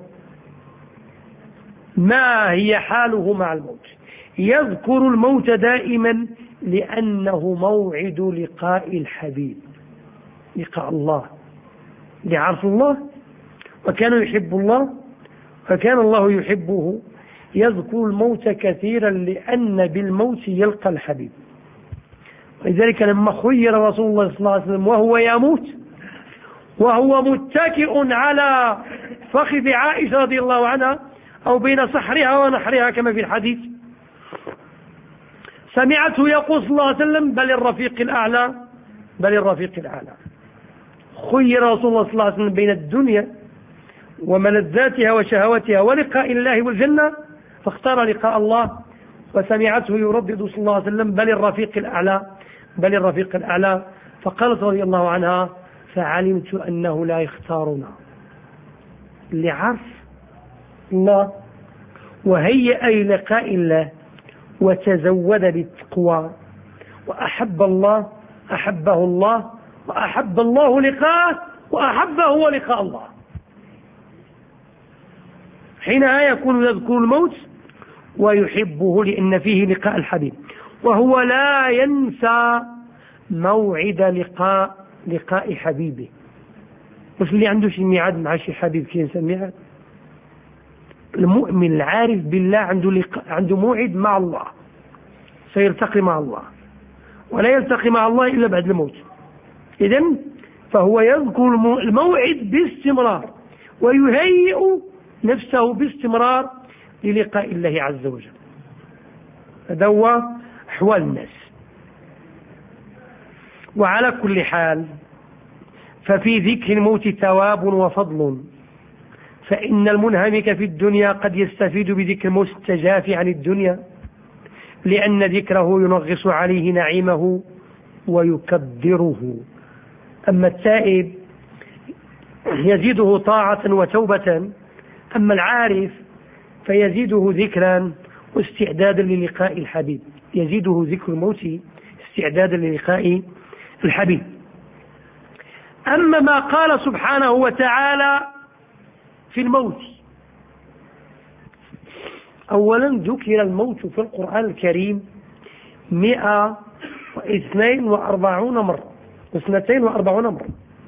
ما هي حاله مع الموت، يذكر الموت دائما لأنه موعد لقاء الحبيب، لقاء الله، لعرف الله وكان يحب الله فكان الله يحبه. يذكر الموت كثيرا لأن بالموت يلقى الحبيب. ولذلك لما خير رسول الله صلى الله عليه وسلم وهو يموت وهو متكئ على فخذ عائشة رضي الله عنها أو بين صحرها ونحرها كما في الحديث، سمعته يقول صلى الله عليه وسلم بل الرفيق الأعلى بل الرفيق الأعلى. خير رسول الله صلى الله عليه وسلم بين الدنيا وملذاتها وشهواتها ولقاء الله والجنة، فاختار لقاء الله، وسمعته يردد صلى الله عليه وسلم بل الرفيق الأعلى بل الرفيق الأعلى. فقالت رضي الله عنها فعلمت أنه لا يختارنا لعرف الله وهيئ لقاء الله وتزود بالتقوى وأحب الله أحبه الله وأحب الله لقاءه وأحبه هو لقاء الله. حينها يكون يذكر الموت ويحبه لأن فيه لقاء الحبيب، وهو لا ينسى موعد لقاء لقاء حبيبه. مش اللي عنده شي ميعاد مع شي حبيب كي ينسى الميعاد. المؤمن العارف بالله عنده لقاء، عنده موعد مع الله، سيلتقي مع الله ولا يلتقي مع الله إلا بعد الموت. إذن فهو يذكر الموعد باستمرار ويهيئ نفسه باستمرار للقاء الله عز وجل. هذا هو أحوال الناس. وعلى كل حال ففي ذكر الموت ثواب وفضل، فإن المنهمك في الدنيا قد يستفيد بذكر الموت التجافي عن الدنيا لأن ذكره ينغص عليه نعيمه ويكدره. أما التائب يزيده طاعة وتوبة، أما العارف فيزيده ذكرا واستعدادا للقاء الحبيب، يزيده ذكر الموت استعدادا للقاء الحبيب. أما ما قال سبحانه وتعالى في الموت، أولا ذكر الموت في القرآن الكريم مئة واثنين وأربعون مرة واثنتين وأربعون مرة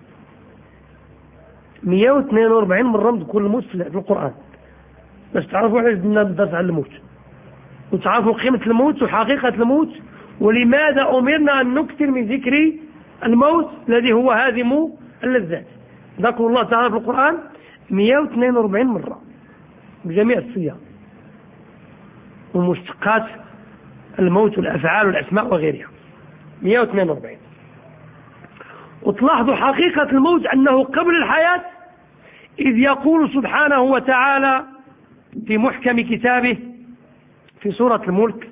مئة واثنين وأربعين مرة ذكر الموت في القرآن، بس تعرفوا علاش بدنا ندرس على الموت وتعرفوا قيمة الموت وحقيقة الموت ولماذا أمرنا أن نكثر من ذكر الموت الذي هو هادم اللذات. ذكر الله تعالى في القرآن مئة واثنين وأربعين مرة بجميع الصيغ ومشتقات الموت والأفعال والأسماء وغيرها مئة واثنين وأربعين. وتلاحظوا حقيقة الموت أنه قبل الحياة، إذ يقول سبحانه وتعالى في محكم كتابه في سورة الملك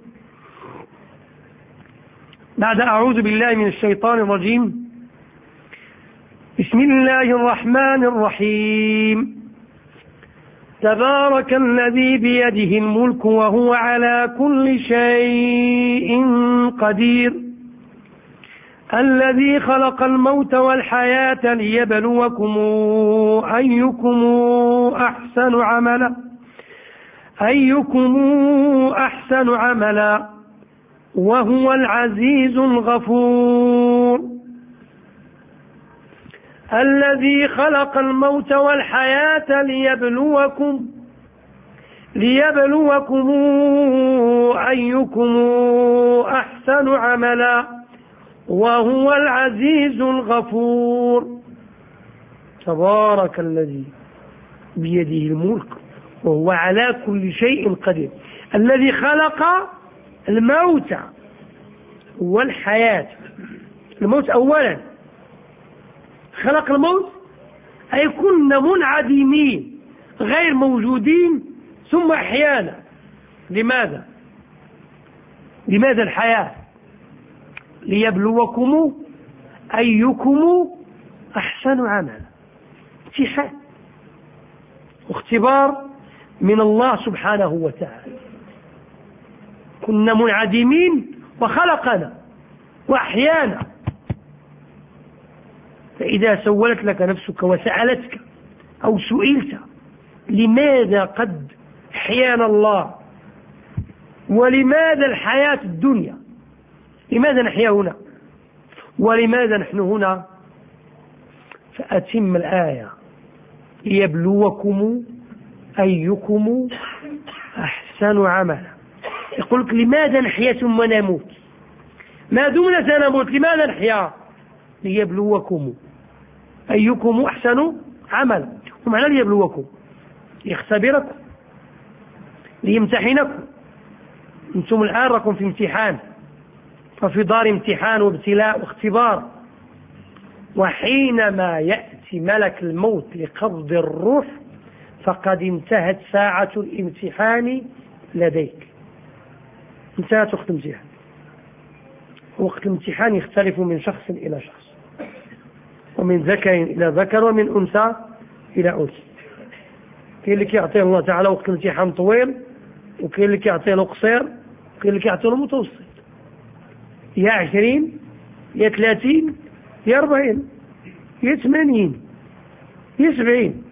بعد أعوذ بالله من الشيطان الرجيم بسم الله الرحمن الرحيم تبارك الذي بيده الملك وهو على كل شيء قدير الذي خلق الموت والحياة ليبلوكم أيكم أحسن عملا أيكم أحسن عملا وهو العزيز الغفور. الذي خلق الموت والحياة ليبلوكم ليبلوكم أيكم أحسن عملا وهو العزيز الغفور. تبارك الذي بيده الملك وهو على كل شيء قدير، الذي خلق الموت والحياة. الموت أولا، خلق الموت أي كنا منعدمين غير موجودين ثم أحيانا. لماذا؟ لماذا الحياة؟ ليبلوكم أيكم أحسن عملا، امتحان واختبار من الله سبحانه وتعالى. كنا منعدمين وخلقنا وأحيانا. فإذا سولت لك نفسك وسألتك أو سئلت لماذا قد أحيانا الله ولماذا الحياة الدنيا، لماذا نحيا هنا ولماذا نحن هنا، فأتم الآية ليبلوكم أيكم أحسن عملا. يقول لك لماذا نحيا ثم نموت؟ ما دمنا سنموت لماذا نحيا؟ ليبلوكم أيكم أحسن عملا. ومعنى ليبلوكم ليختبركم ليمتحنكم. أنتم الآن راكم في امتحان وفي دار امتحان وابتلاء واختبار، وحينما يأتي ملك الموت لقبض الروح فقد انتهت ساعة الامتحان لديك، انتهت وقت الامتحان. وقت الامتحان يختلف من شخص إلى شخص، ومن ذكر إلى ذكر ومن أنثى إلى أنثى. كاين اللي كيعطيه الله تعالى وقت الامتحان طويل، وكاين اللي كيعطيه له قصير، وكاين اللي كيعطيه له متوسط، يا عشرين يا ثلاثين يا أربعين يا ثمانين يا سبعين،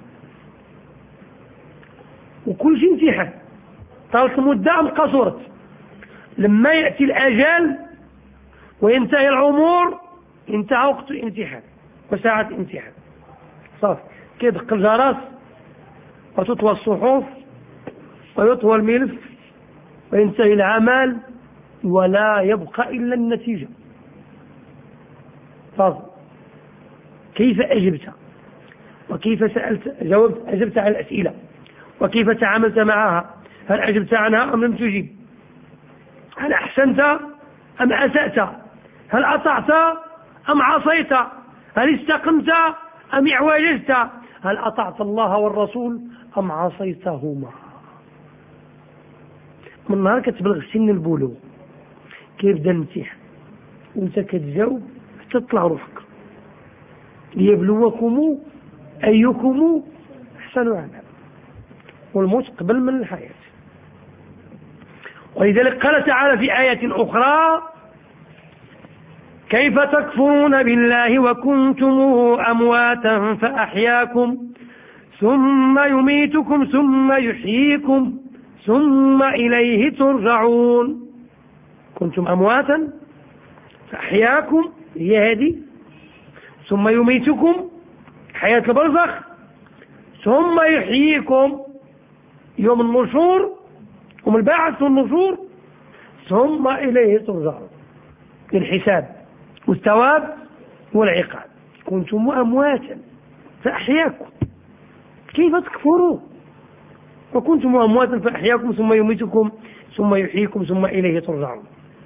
وكل شيء امتحان. طالت المدة أم قصرت. لما يأتي الأجل وينتهي العمر انتهى وقت الامتحان وساعة الامتحان. صافي كيدق الجرس وتطوى الصحف ويطوى الملف وينتهي العمل ولا يبقى إلا النتيجة. صافي كيف أجبت وكيف سألت جاوبت أجبت على الأسئلة وكيف تعاملت معها، هل أجبت عنها أم لم تجيب، هل أحسنت أم أسأت، هل أطعت أم عصيت، هل استقمت أم اعوججت، هل أطعت الله والرسول أم عصيتهما. من نهار كتبلغ سن البلوغ كيبدا الامتحان وانت كتجاوب حتى تطلع روحك. ليبلوكم أيكم أحسن عملا، والموت قبل من الحياة. ولذلك قال تعالى في آية أخرى كيف تكفرون بالله وكنتم أمواتا فأحياكم ثم يميتكم ثم يحييكم ثم إليه ترجعون. كنتم أمواتا فأحياكم هي هذه، ثم يميتكم حياة البرزخ، ثم يحييكم يوم النشور يوم البعث والنشور، ثم إليه ترجعون للحساب والثواب والعقاب. كنتم أمواتا فأحياكم كيف تكفرون وكنتم أمواتا فأحياكم ثم يميتكم ثم يحييكم ثم إليه ترجعون.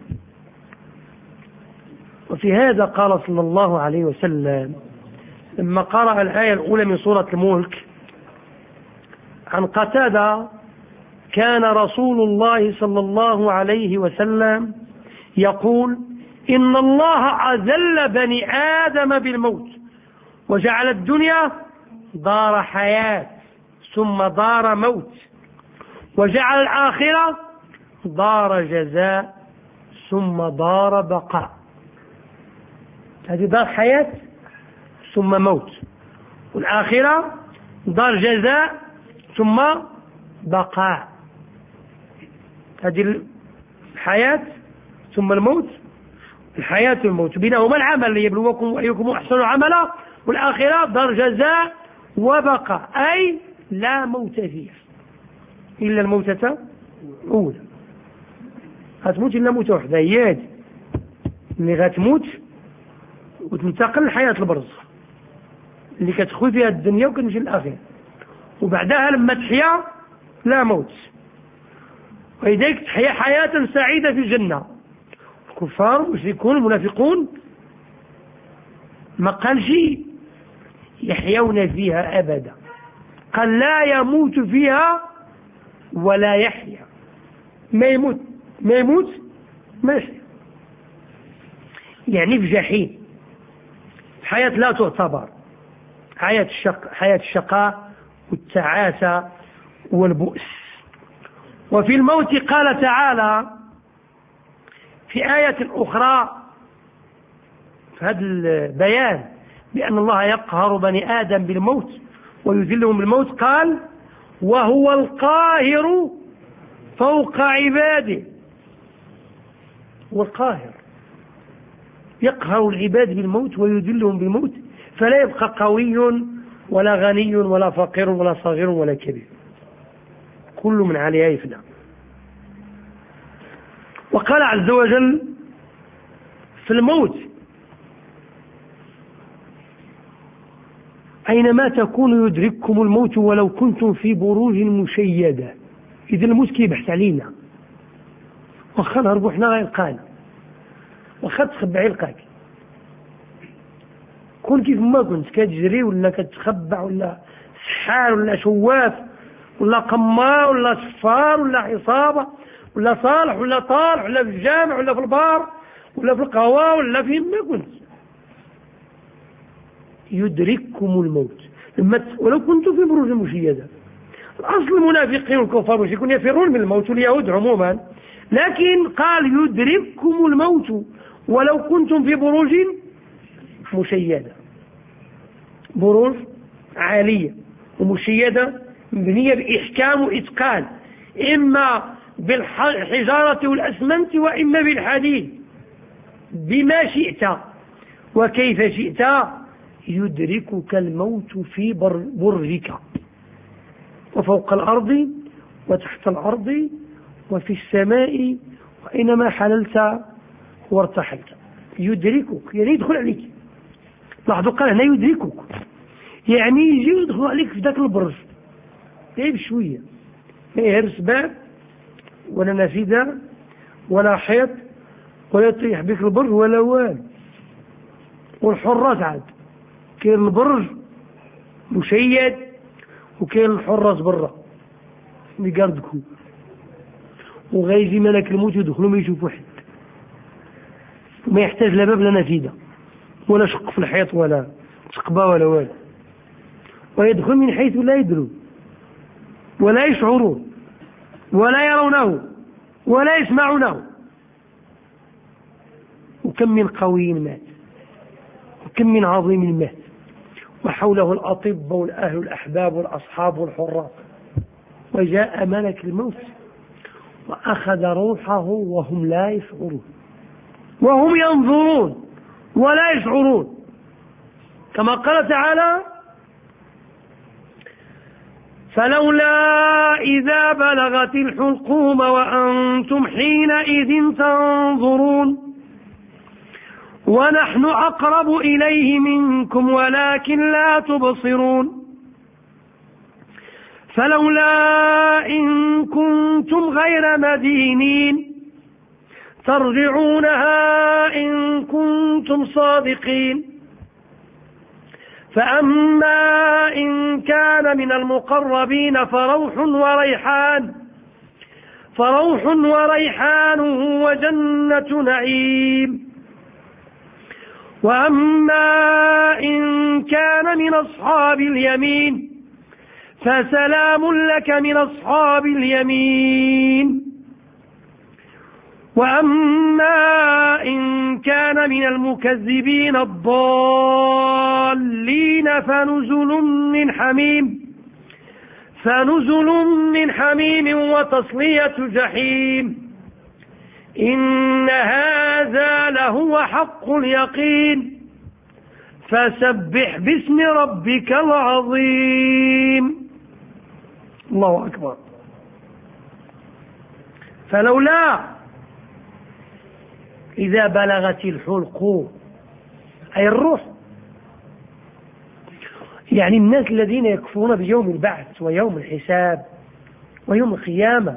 وفي هذا قال صلى الله عليه وسلم لما قرأ الآية الأولى من سورة الملك عن قتادة كان رسول الله صلى الله عليه وسلم يقول إن الله أذل بني آدم بالموت وجعل الدنيا دار حياة ثم دار موت، وجعل الآخرة دار جزاء ثم دار بقاء. هذه دار حياة ثم موت، والآخرة دار جزاء ثم بقاء. هذه الحياة ثم الموت، الحياة والموت، بينهما العمل ليبلوكم أيكم أحسن عملا، والآخرة دار جزاء وبقاء، أي لا موت فيها إلا الموتة الأولى. غتموت إلا موتة وحدة هي هادي اللي غتموت وتنتقل لحياة البرزخ اللي كتخوي فيها الدنيا وكتمشي للآخرة، وبعدها لما تحيا لا موت، ولذلك تحيا حياة سعيدة في الجنة. الكفار المشركون المنافقون ما قالش يحيون فيها أبدا، قال لا يموت فيها ولا يحيا، ما يموت ما يموت ما يحيا، يعني في جحيم، حياة لا تعتبر، حياة الشق حياة الشقاء والتعاسة والبؤس. وفي الموت قال تعالى في آية أخرى في هذا البيان بأن الله يقهر بني آدم بالموت ويذلهم بالموت، قال وهو القاهر فوق عباده. والقاهر يقهر العباد بالموت ويذلهم بالموت، فلا يبقى قوي ولا غني ولا فقير ولا صغير ولا كبير، كل من عليها يفنى. وقال عز وجل في الموت أينما تكونوا يدرككم الموت ولو كنتم في بروج مشيدة. إذا الموت كيبحث علينا، واخا نهربوا حنا غيلقانا، واخا تخبع يلقاك، كون كيف ما كنت كتجري ولا كتخبع ولا سحار ولا شواف ولا قمار ولا صفار ولا عصابة ولا صالح ولا طالح ولا في الجامع ولا في البار ولا في القهوة ولا في ما كنت، يدرككم الموت لما ولو كنتم في بروج مشيدة. الأصل المنافقين والكفار والمشركون يفرون من الموت واليهود عموما، لكن قال يدرككم الموت ولو كنتم في بروج مشيدة، بروج عالية ومشيدة مبنية بإحكام وإتقان، إما بالحجارة والأسمنت وإما بالحديد، بما شئت وكيف شئت يدركك الموت في برجك وفوق الأرض وتحت الأرض وفي السماء وإنما حللت وارتحلت. يدركك يعني يدخل عليك، لاحظوا قال هنا يدركك يعني يجي يدخل عليك في ذاك البرج غير بشوية، ما يهرس باب ولا نافذة ولا حيط ولا يطيح بك البرج ولا والو. والحراس عاد كاين البرج مشيد وكاين الحراس برا اللي يقردكو، وغيجي ملك الموت يدخلوا ما يشوفوا حد، وما يحتاج لا باب لا نافذة ولا شق في الحيط ولا تقبى ولا والو، ويدخل من حيث لا يدرون ولا يشعرون ولا يرونه ولا يسمعونه. وكم من قوي مات وكم من عظيم مات وحوله الأطباء والأهل والأحباب والأصحاب والحراس، وجاء ملك الموت وأخذ روحه وهم لا يشعرون وهم ينظرون ولا يشعرون، كما قال تعالى فلولا إذا بلغت الحلقوم وأنتم حينئذ تنظرون ونحن أقرب إليه منكم ولكن لا تبصرون. فلولا إن كنتم غير مدينين ترجعونها إن كنتم صادقين. فأما إن كان من المقربين فروح وريحان فروح وريحان وجنة نعيم. وأما إن كان من أصحاب اليمين فسلام لك من أصحاب اليمين. وأما إن كان من المكذبين الضالين فنزل من حميم فنزل من حميم وتصلية جحيم. إن هذا لهو حق اليقين فسبح باسم ربك العظيم. الله أكبر. فلولا إذا بلغت الحلقوم، أي الروح، يعني الناس الذين يكفرون بيوم البعث ويوم الحساب ويوم القيامة،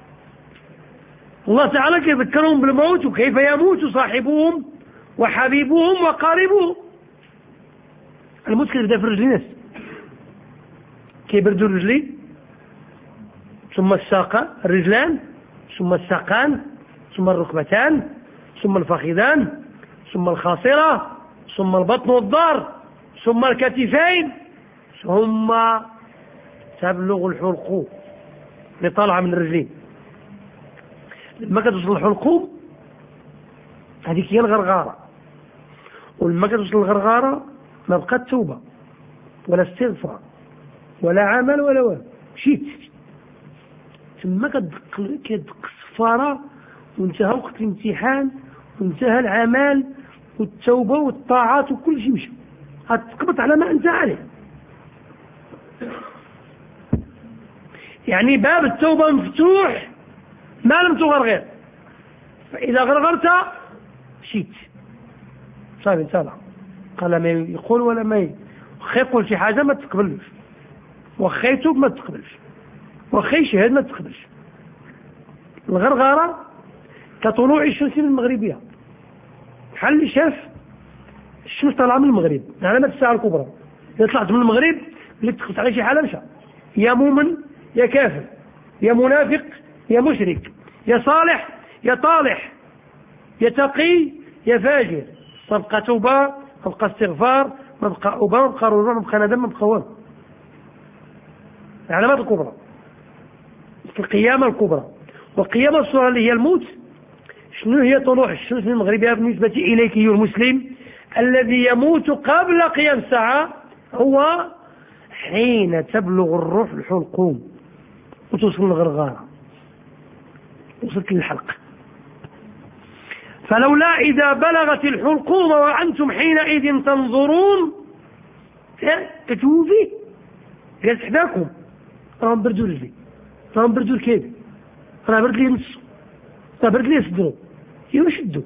الله تعالى يذكرهم بالموت وكيف يموت صاحبهم وحبيبهم وقاربهم. الموت كيف يبدأ في رجل الناس، كيبردوا الرجلين ثم الساقان الرجلان ثم الساقان ثم الركبتان ثم الفخذان ثم الخاصرة ثم البطن والظهر ثم الكتفين ثم تبلغ الحلقوم اللي طالعة من الرجلين. لما كتوصل الحلقوم هذيك هي الغرغارة، ولما كتوصل الغرغارة ما بقات توبة ولا استغفار ولا عمل ولا والو، مشيت ثم كتدق الصفارة وانتهى وقت الامتحان وانتهى العمل والتوبة والطاعات وكل شيء مشى، هتقبط على ما انت عليه. يعني باب التوبة مفتوح ما لم تغرغر، فإذا غرغرت مشيت صافي انتهى. قال ما يقول ولا ما وخي يقول شي حاجة ما تقبلش، وخي يتوب ما تقبلش، وخي يشهد ما تقبلش. الغرغرة كطلوع الشمس من المغربية، بحال اللي شاف الشمس طالعة من المغرب علامة الساعة الكبرى. إذا طلعت من المغرب اللي تدخلت على شي حالة مشى، يا مؤمن يا كافر يا منافق يا مشرك يا صالح يا طالح يا تقي يا فاجر، ما بقى توبة ما بقى استغفار ما بقى أوبة ما بقى رجوع ما بقى ندم ما بقى والو. العلامات الكبرى القيامة الكبرى. والقيامة الصغرى اللي هي الموت، شنو هي؟ طلوع الشمس من المغربية بالنسبة إليك أيها المسلم. الذي يموت قبل قيام الساعة هو حين تبلغ الروح الحلقوم وتوصل الغرغارة، وصلت للحلق. فلولا إذا بلغت الحلقوم وأنتم حينئذ تنظرون، كتوفي جالس حداكم راهم بردوا رجلي راهم بردوا الكيد راه برد لي نص راه برد لي صدرو، يا شدوا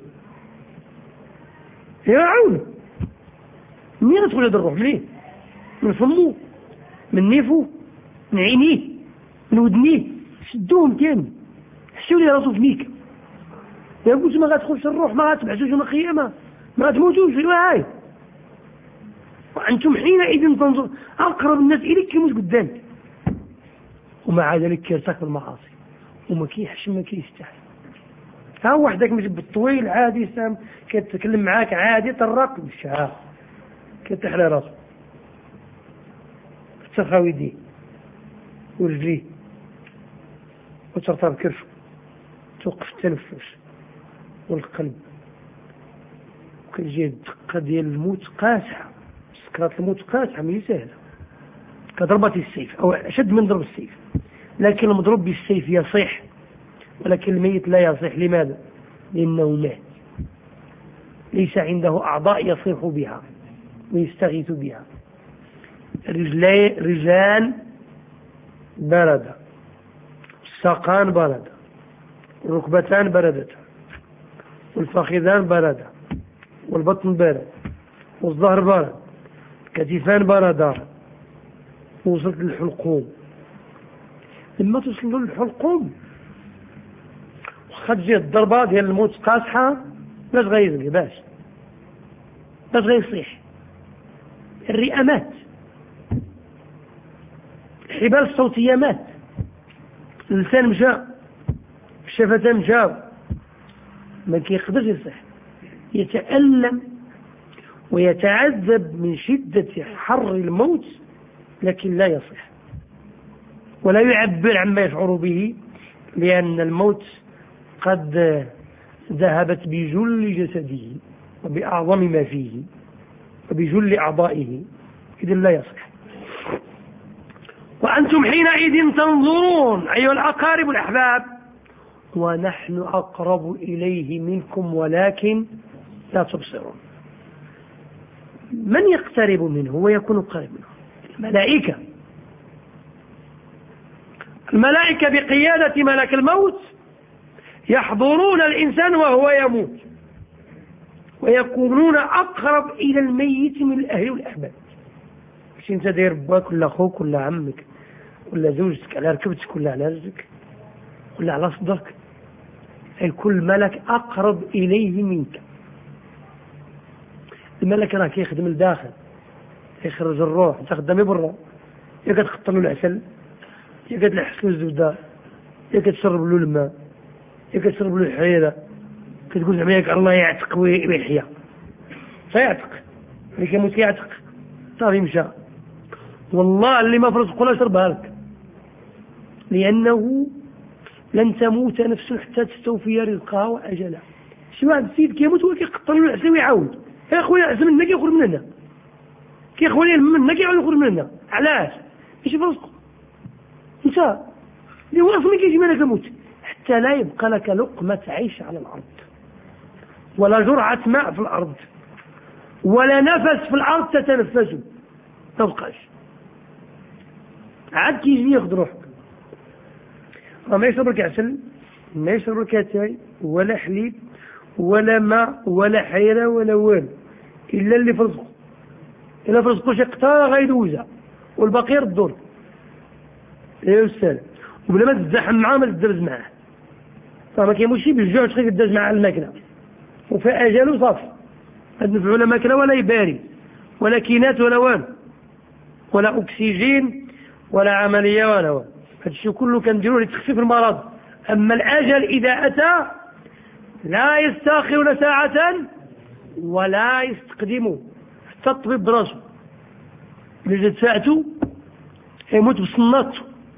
يا عاونوا. منين تدخل هذا الروح؟ منين؟ من فمو من نيفو من عينيه من ودنيه، شدوهم كامل حسوا لي راسو فميك. يا قلت ما غتدخلش الروح ما غتبعثوش يوم القيامة ما تموتوش هاي. وأنتم حينئذ تنظر أقرب الناس إليك كيموت قدامك، ومع ذلك كيرتكب المعاصي وما كيحش ما كيستحي. ها وحدك مش بالطويل عادي سام كيتكلم معاك عادي طرق بالشعار كتحلى راسه تسخاو يديه ورجليه وترطب كرشه، توقف التنفس والقلب، وكتجي الدقة ديال الموت قاسحة، سكرات الموت قاسحة ماشي سهلة كضربة السيف أو أشد من ضرب السيف. لكن المضروب بالسيف يصيح ولكن الميت لا يصيح. لماذا؟ لأنه مات، ليس عنده أعضاء يصيح بها ويستغيث بها. رجلان بردة، الساقان بردة، الركبتان بردتان، والفخذان بردة، والبطن برد، والظهر برد، الكتفان بردان. وصلت للحلقوم. لما توصلوا للحلقوم واخا تجي الضربة ديال الموت قاصحة باش غيزقي باش باش غيصيح. الرئة مات، الحبال الصوتية مات، اللسان مشى، الشفتان مشاو، ما كيقدرش يصيح، يتألم ويتعذب من شدة حر الموت لكن لا يصح ولا يعبر عما يشعر به، لأن الموت قد ذهبت بجل جسده وبأعظم ما فيه وبجل أعضائه، إذن لا يصح. وأنتم حينئذ تنظرون أيها الأقارب الأحباب ونحن أقرب إليه منكم ولكن لا تبصرون. من يقترب منه ويكون قريب منه؟ الملائكة. الملائكة بقيادة ملك الموت يحضرون الإنسان وهو يموت ويكونون أقرب إلى الميت من الأهل والأحباب. مش أنت داير باك ولا أخوك ولا عمك ولا زوجتك على ركبتك ولا على رجلك ولا على صدرك، أي كل ملك أقرب إليه منك. الملك راه كيخدم الداخل، يخرج الروح، انت خدامي برا، يا كتخطر له العسل، يا كتلحس له الزبده، يا كتشرب له الماء، يا كتشرب له الحريره، كتقول زعما ياك الله يعتق ويحيا، فيعتق اللي كيموت يعتق صافي مشى. والله اللي ما فرزقوا لا شربها لك، لأنه لن تموت نفس حتى تستوفي رزقها وأجلها. شي واحد السيد كيموت هو كيقطر له العسل ويعاود، يا خويا العسل منا كيخرج من هنا، كي خويا منا كيعاود يخرج من هنا، علاش؟ ماشي فرزقه انت اللي هو اصلا كيجي مالك الموت، حتى لا يبقى لك لقمة عيش على الأرض، ولا جرعة ماء في الأرض، ولا نفس في الأرض تتنفسه، ما بقاش. عاد كيجي ياخذ روحك، ما يشرب لك عسل، ما يشرب لك اتاي ولا حليب ولا ماء ولا حيرة ولا والو، إلا اللي فرزقه. إلا فرزقه شي قطار غيدوزها والباقي يردور يا أستاذ، وبلا ما تزاحم معاه ما تدرز معاه، فما كيموتش بالجوع تخيل تدرز معاه الماكلة وفي أجله صافي، ما تنفعو لا ماكلة ولا يباري ولا كينات ولا والو ولا أكسجين ولا عملية ولا والو. هادشي كله كنديروه لتخفيف المرض. أما الأجل إذا أتى لا يستأخرون ساعة ولا يستقدموا، حتى الطبيب براسه اللي جات ساعته يموت بصناته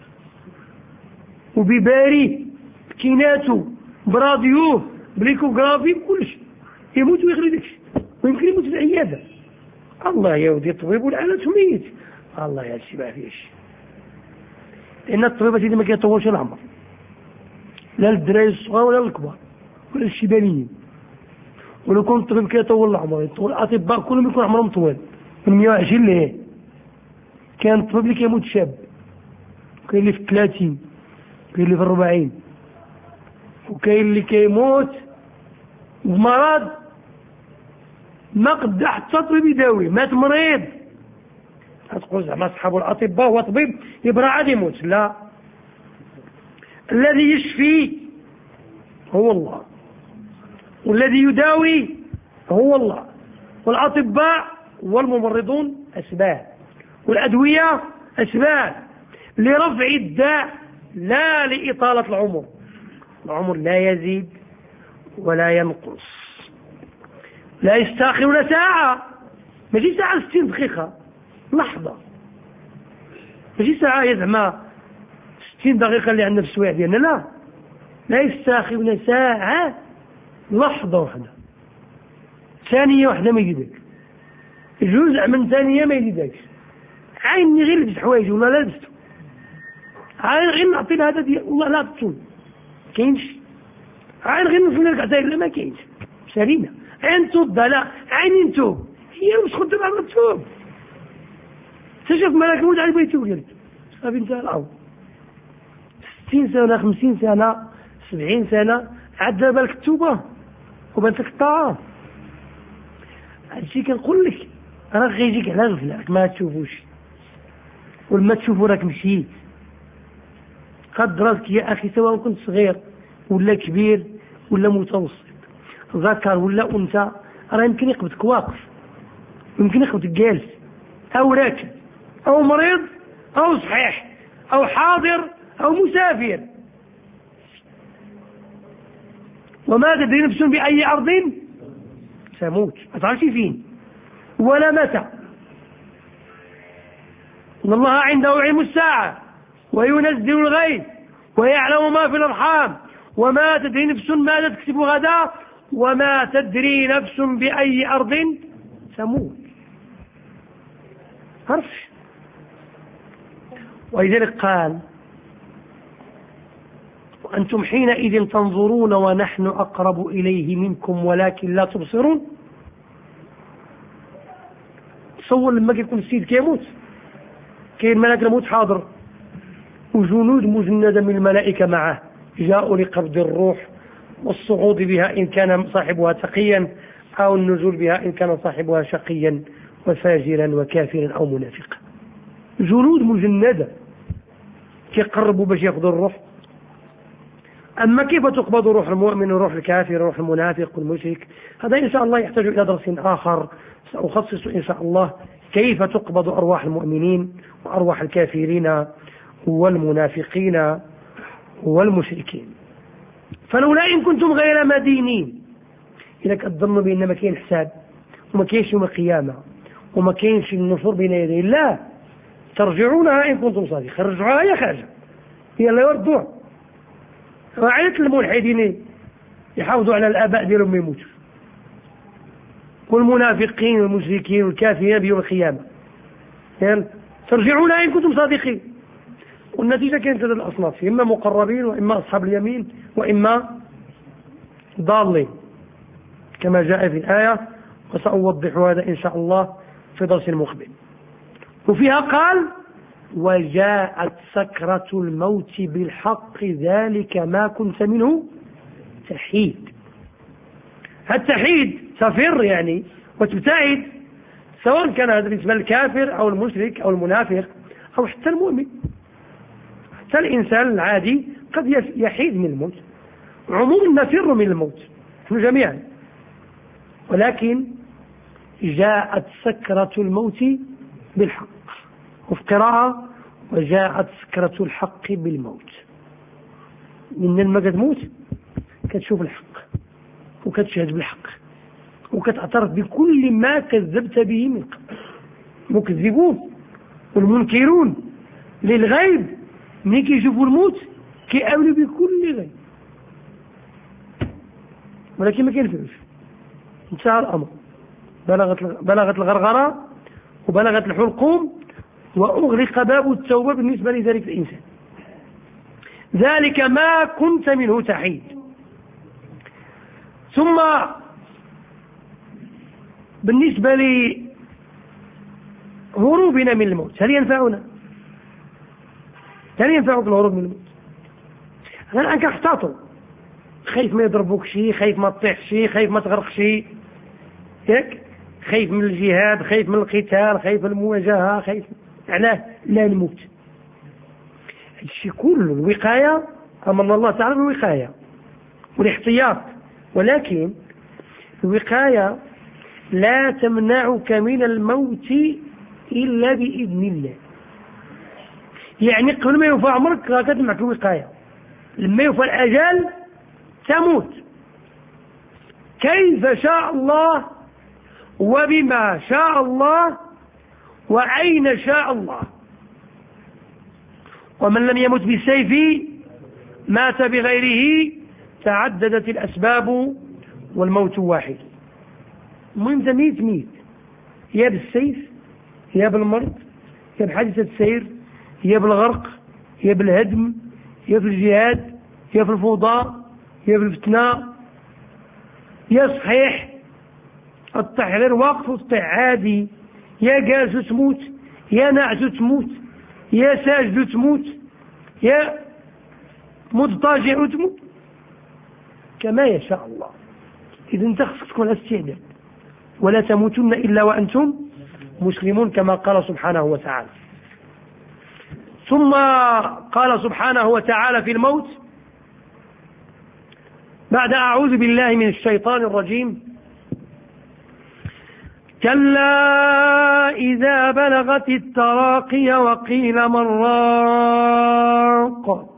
وبباريه بكيناته براديوه بليكوغرافي بكلشي، يموت ويخرج داكشي، ويمكن يموت في العيادة. الله يا ودي الطبيب والعالم ميت، الله يا هادشي ما فيهش. لأن الطبيب سيدي ما كيطولش العمر، لا للدراري الصغار ولا للكبار ولا للشبانيين. ولو كان الطبيب كيطول العمر، الأطباء كلهم يكون عمرهم طوال من مية وعشرين ليه. كان الطبيب اللي كيموت شاب، كاين اللي في الثلاثين، كاين اللي في الربعين، وكاين اللي كيموت بمرض ما قد حتى الطبيب يداوي، مات مريض. تقول زعما اصحاب الاطباء هو طبيب يبرا عاد يموت، لا، الذي يشفي هو الله، والذي يداوي هو الله، والاطباء والممرضون اسباب، والادويه اسباب لرفع الداء لا لاطاله العمر. العمر لا يزيد ولا ينقص، لا يستاخرون ساعه، ماشي ساعه ستين دقيقه، لحظة، ماشي ساعة يزعما ستين دقيقة اللي عندنا في السوايع ديالنا، لا، لا يستاخرون ساعة، لحظة واحدة، ثانية واحدة ما يجيبك، جزء من ثانية ما يجيبكش. عيني غير لبس حوايجي ولا لا لبسته، عين غير نعطي هذا ديال والله لا تصون كاينش، عين غير نصلي لك عتاير لا ما كاينش، سليمة. عين توب لا، عين نتوب هي مش خدام على التوب. تشوف ملك الموت على بيته وقلت صافي انتهى الامر. ستين سنة خمسين سنة سبعين سنة عاد دابا لك التوبة وبانت لك الطاعة. هادشي كنقول لك راه غيجيك على غفلة ما تشوفوش، ولما تشوفو راك مشيت. قد راسك يا اخي سواء كنت صغير ولا كبير ولا متوسط، ذكر ولا انثى، راه يمكن يقبضك واقف، يمكن يقبضك جالس او راكب أو مريض أو صحيح أو حاضر أو مسافر. وما تدري نفس بأي أرض تموت، ما تعرفش فين ولا متى. إن الله عنده علم الساعة وينزل الغيث ويعلم ما في الأرحام وما تدري نفس ماذا تكسب غدا وما تدري نفس بأي أرض تموت. عرفش. ولذلك قال وأنتم حينئذ تنظرون ونحن أقرب إليه منكم ولكن لا تبصرون. تصور لما كيكون السيد كيموت كاين ملك الموت حاضر وجنود مجندة من الملائكة معه جاءوا لقبض الروح والصعود بها إن كان صاحبها تقيا أو النزول بها إن كان صاحبها شقيا وفاجرا وكافرا أو منافقا. جنود مجندة كيقربوا باش ياخذوا الروح. أما كيف تقبض روح المؤمن وروح الكافر وروح المنافق والمشرك هذا إن شاء الله يحتاج إلى درس آخر سأخصص إن شاء الله كيف تقبض أرواح المؤمنين وأرواح الكافرين والمنافقين والمشركين. فلولا إن كنتم غير مدينين إذا كتظنوا بأن ما كاين حساب وما كاينش يوم القيامة وما كاينش النشور بين يدي الله ترجعونها إن كنتم صادقين. رجعوها يا خارجة هي لا يردوها. وعيت الملحدين يحافظوا على الآباء ديالهم ما يموتوا والمنافقين والمشركين والكافرين بيوم القيامة يعني ترجعونها إن كنتم صادقين. والنتيجة كانت هذه الأصناف إما مقربين وإما أصحاب اليمين وإما ضالين كما جاء في الآية وسأوضح هذا إن شاء الله في درس مقبل. وفيها قال وجاءت سكرة الموت بالحق ذلك ما كنت منه تحيد. التحيد تفر يعني وتبتعد سواء كان هذا بالنسبة للكافر أو المشرك أو المنافق أو حتى المؤمن. حتى الإنسان العادي قد يحيد من الموت. عموما نفر من الموت نحن جميعا ولكن جاءت سكرة الموت بالحق. وفي قراءة وجاءت سكرة الحق بالموت. من لما كتموت كتشوف الحق وكتشهد بالحق وكتعترف بكل ما كذبت به من قبل. المكذبون والمنكرون للغيب ملي كيشوفوا الموت كيآمنوا بكل غيب ولكن ما كينفعوش. انتهى الأمر. بلغت بلغت الغرغرة وبلغت الحلقوم وأغلق باب التوبة بالنسبة لذلك الإنسان. ذلك ما كنت منه تحيد. ثم بالنسبة لهروبنا من الموت هل ينفعنا؟ هل ينفعك الهروب من الموت؟ أنا الآن كنحتاطوا خايف ما يضربوك شي خايف ما تطيح شي خايف ما تغرق شي ياك خايف من الجهاد خايف من القتال خايف من المواجهة خايف علاه لا نموت. الشيء كله الوقاية أمرنا الله تعالى بالوقاية والاحتياط ولكن الوقاية لا تمنعك من الموت إلا بإذن الله. يعني قبل ما يوفى عمرك كانت معك الوقاية لما يوفى الأجل تموت كيف شاء الله وبما شاء الله وأين شاء الله. ومن لم يمت بالسيف مات بغيره تعددت الأسباب والموت واحد. المهم تميت ميت يا بالسيف يا بالمرض يا بحادثة السير يا بالغرق يا بالهدم يا في الجهاد يا في الفوضى يا في الفتنة يا صحيح التحرير واقف وتطيع عادي يا جالس تموت يا ناعس تموت يا ساجد تموت يا مضطجع تموت كما يشاء الله. إذا انت خصك تكون على استعداد ولا تموتن إلا وأنتم مسلمون كما قال سبحانه وتعالى. ثم قال سبحانه وتعالى في الموت بعد أعوذ بالله من الشيطان الرجيم كلا إذا بلغت التراقي وقيل من راق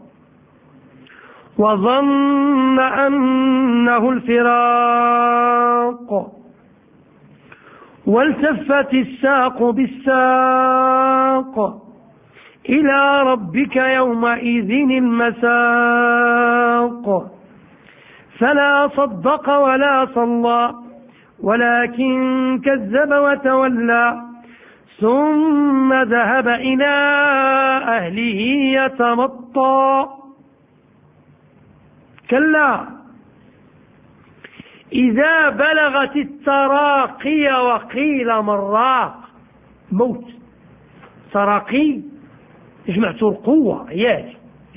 وظن أنه الفراق والتفت الساق بالساق إلى ربك يومئذ المساق فلا صدق ولا صلى ولكن كذب وتولى ثم ذهب إلى أهله يتمطى. كلا إذا بلغت التراقي وقيل من راق موت. تراقي جمعت القوة، ياك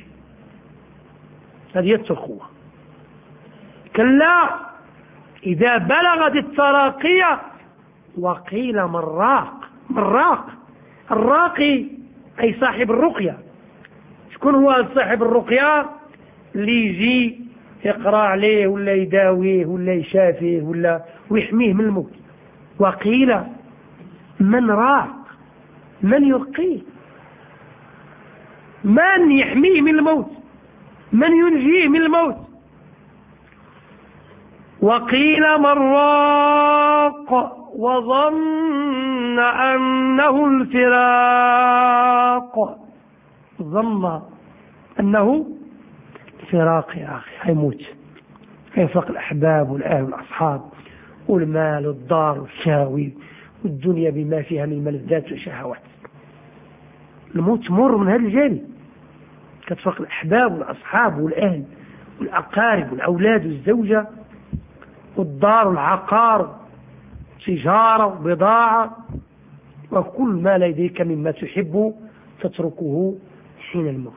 هذه الترقوة. كلا إذا بلغت التراقية وقيل مراق. مراق الراقي أي صاحب الرقية. شكون هو صاحب الرقية؟ اللي يجي يقرأ عليه ولا يداويه ولا يشافيه ولا ويحميه من الموت. وقيل من راق، من يرقيه، من يحميه من الموت، من ينجيه من الموت. وقيل من راق وظن أنه الفراق. ظن أنه فراق يا أخي، هيموت، هيفرق الأحباب والأهل والأصحاب والمال والدار والشاوي والدنيا بما فيها من ملذات وشهوات. الموت تمر من هذا الجانب، كتفرق الأحباب والأصحاب والأهل والأقارب والأولاد والزوجة والدار والعقار تجارة وبضاعة وكل ما لديك مما تحب تتركه حين الموت.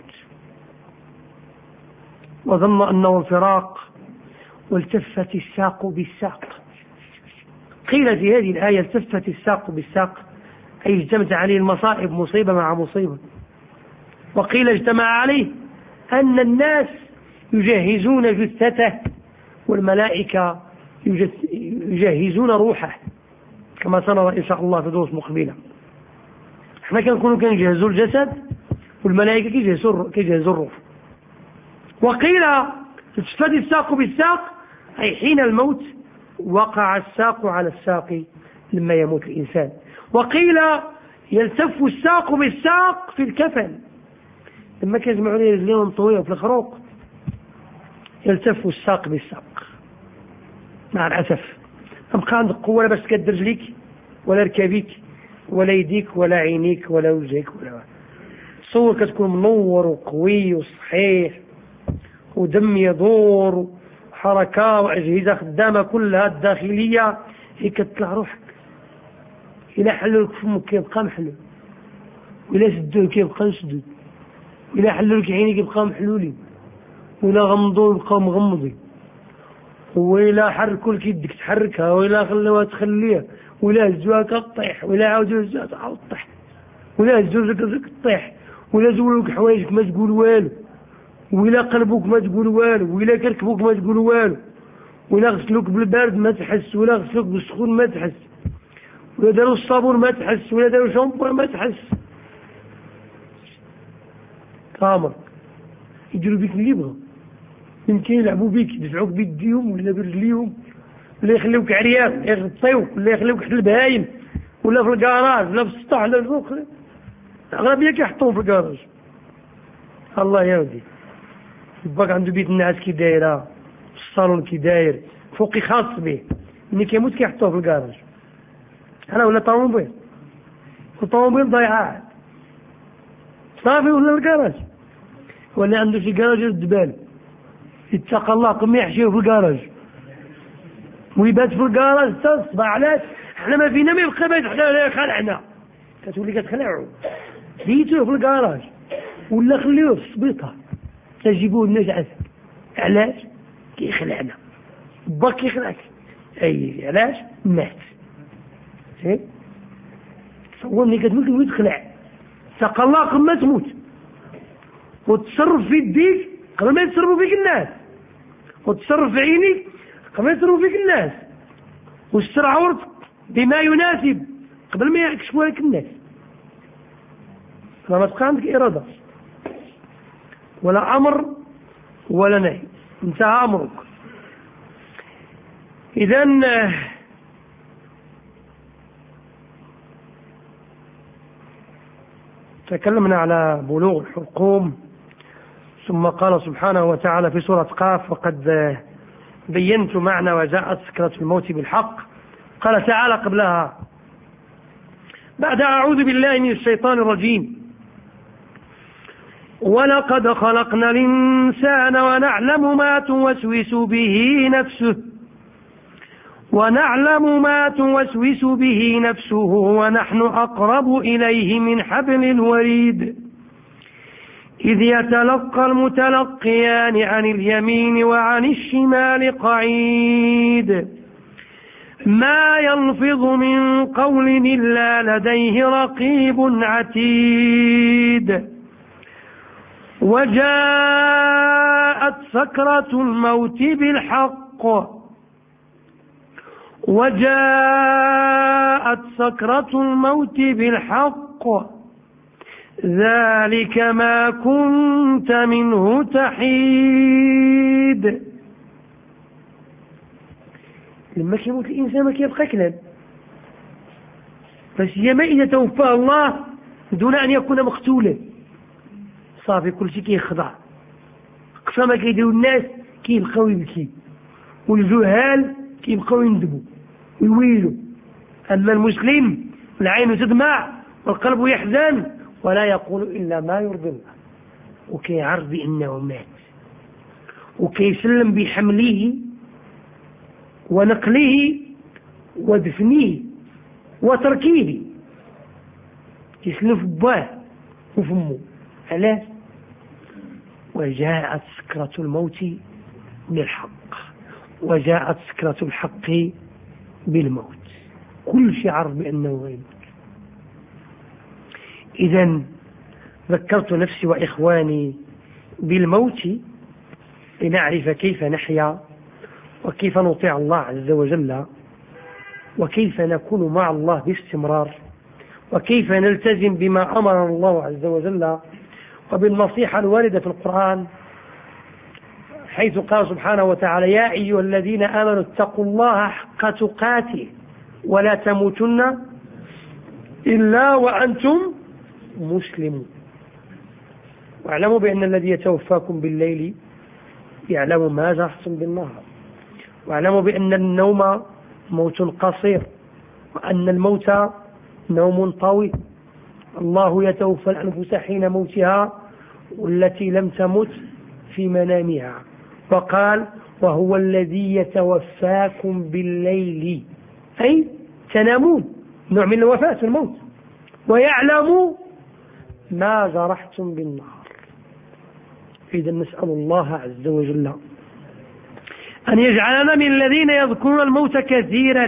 وظن أنه الفراق والتفت الساق بالساق. قيل في هذه الآية التفت الساق بالساق أي اجتمعت عليه المصائب مصيبة مع مصيبة. وقيل اجتمع عليه أن الناس يجهزون جثته والملائكة يجهزون روحه كما سنرى إن شاء الله في دروس مقبلة. احنا كنكونوا كنجهزوا الجسد والملائكة كيجهزوا الروح. وقيل تشتد الساق بالساق أي حين الموت وقع الساق على الساق لما يموت الإنسان. وقيل يلتف الساق بالساق في الكفن لما كيجمعوا ليه رجلين طويلة في الخروق يلتف الساق بالساق. مع الأسف تبقى عندك قوة بس تكد رجليك ولا ركابيك ولا يديك ولا عينيك ولا وجهك ولا تصور كتكون منور وقوي وصحيح ودم يدور وحركة وأجهزة خدامة كلها الداخلية هي كتطلع روحك. إلا حلولك فمك كيبقى محلول، وإلا سدوه كيبقى مسدود، وإلا حلولك عينيك يبقى محلولين، وإلا غمضوا يبقى مغمضين، وإلا حركوا لك يدك تحركها، وإلا خلوها تخليها، وإلا هزوها كطيح، وإلا عاودوا هزوها تعاود طيح، وإلا هزوا لك تطيح، وإلا زولوك حوايجك ما تقول والو، وإلا قلبوك ما تقول والو، وإلا كركبوك ما تقول والو، وإلا غسلوك بالبارد ما تحس، وإلا غسلوك بالسخون ما تحس، ولا داروا الصابون ما تحس، ولا داروا شامبو ما تحس. كامر يديروا بيك اللي يبغوا، يمكن يلعبوا بيك يدفعوك بيديهم ولا برجليهم، ولا يخليوك عريان ولا يغطيوك ولا يخليوك تحت البهايم ولا في الكراج ولا في السطح ولا فوق. اغلبيه كيحطوهم في الكراج. الله يا ودي باك عنده بيت الناس كي دايره، الصالون كي داير، فوقي خاص به، ملي كيموت كيحطوه في الكراج. انا ولا طوموبيل الطوموبيل ضايعه صافي ولا الكراج، ولا عنده شي كراج الدبال اتقى الله قم يحشيه في الكراج ويبات في الكراج حتى الصباح. علاش؟ حنا ما فينا ما يبقى بيت حنا خلعنا، كتولي كتخلعوا بيتوه في الكراج ولا خليوه في السبيطه تجيبوه الناس عسل. علاش؟ كيخلعنا باك كيخلعك. اي علاش؟ مات. تصور ملي كتموت ويتخلع ساق الله قبل ما تموت، وتصرف في يديك قبل ما يتصرفوا فيك الناس، وتصرف في عينيك قبل ما يتصرفوا فيك الناس، واستر عورتك بما يناسب قبل ما يكشفوا لك الناس. فما تبقى عندك إرادة ولا أمر ولا نهي، انتهى أمرك. إذن تكلمنا على بلوغ الحلقوم، ثم قال سبحانه وتعالى في سورة قاف: وقد بينت معنى وجاءت سكرة الموت بالحق. قال تعالى قبلها بعد أعوذ بالله من الشيطان الرجيم: ولقد خلقنا الإنسان ونعلم ما توسوس به نفسه ونعلم ما توسوس به نفسه ونحن أقرب إليه من حبل الوريد إذ يتلقى المتلقيان عن اليمين وعن الشمال قعيد ما يلفظ من قول إلا لديه رقيب عتيد وجاءت سكرة الموت بالحق وجاءت سكرة الموت بالحق ذلك ما كنت منه تحيد. لما كيموت الإنسان ما كيبقى كلام، فسيما إذا توفاه الله دون أن يكون مقتولا صافي كل شيء كيخضع. أقصى ما كيديروا الناس كيبقاو يبكي، والجهال كيبقاو يندبوا ويويلوا. أما المسلم العين تدمع والقلب يحزن ولا يقول إلا ما يرضي الله، وكيعرف بأنه مات، وكيسلم بحمله ونقله ودفنه وتركيه، يسلم في باه وفمه. علاش؟ وجاءت سكرة الموت بالحق وجاءت سكرة الحق بالموت. كل شيء عرف بأنه غيب. إذا ذكرت نفسي وإخواني بالموت لنعرف كيف نحيا وكيف نطيع الله عز وجل وكيف نكون مع الله باستمرار وكيف نلتزم بما أمرنا الله عز وجل وبالنصيحة الواردة في القرآن، حيث قال سبحانه وتعالى يا أيها الذين آمنوا اتقوا الله حق تقاته ولا تموتن إلا وأنتم مسلمون واعلموا بأن الذي يتوفاكم بالليل يعلم ما جرحتم بالنهار، واعلموا بأن النوم موت قصير وأن الموت نوم طويل. الله يتوفى الأنفس حين موتها والتي لم تمت في منامها، وقال وهو الذي يتوفاكم بالليل، أي تنامون، نوع من الوفاة الموت، ويعلم ما جرحتم بالنهار. إذا نسأل الله عز وجل أن يجعلنا من الذين يذكرون الموت كثيرا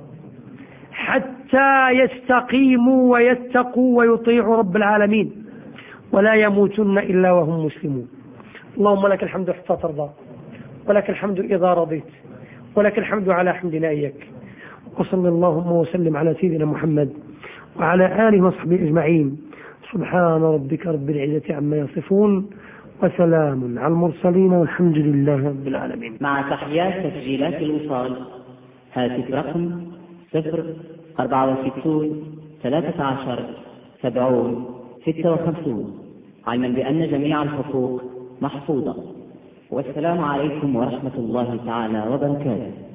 حتى يستقيموا ويتقوا ويطيعوا رب العالمين ولا يموتن إلا وهم مسلمون. اللهم لك الحمد حتى ترضى، ولك الحمد إذا رضيت، ولك الحمد على حمدنا إياك. وصلى اللهم وسلم على سيدنا محمد وعلى آله وصحبه أجمعين. سبحان ربك رب العزة عما يصفون وسلام على المرسلين والحمد لله رب العالمين. مع تحيات تسجيلات الوصال، هاتف رقم صفر أربعة وستون ثلاثة عشر سبعون ستة وخمسون، علما بأن جميع الحقوق محفوظة. والسلام عليكم ورحمة الله تعالى وبركاته.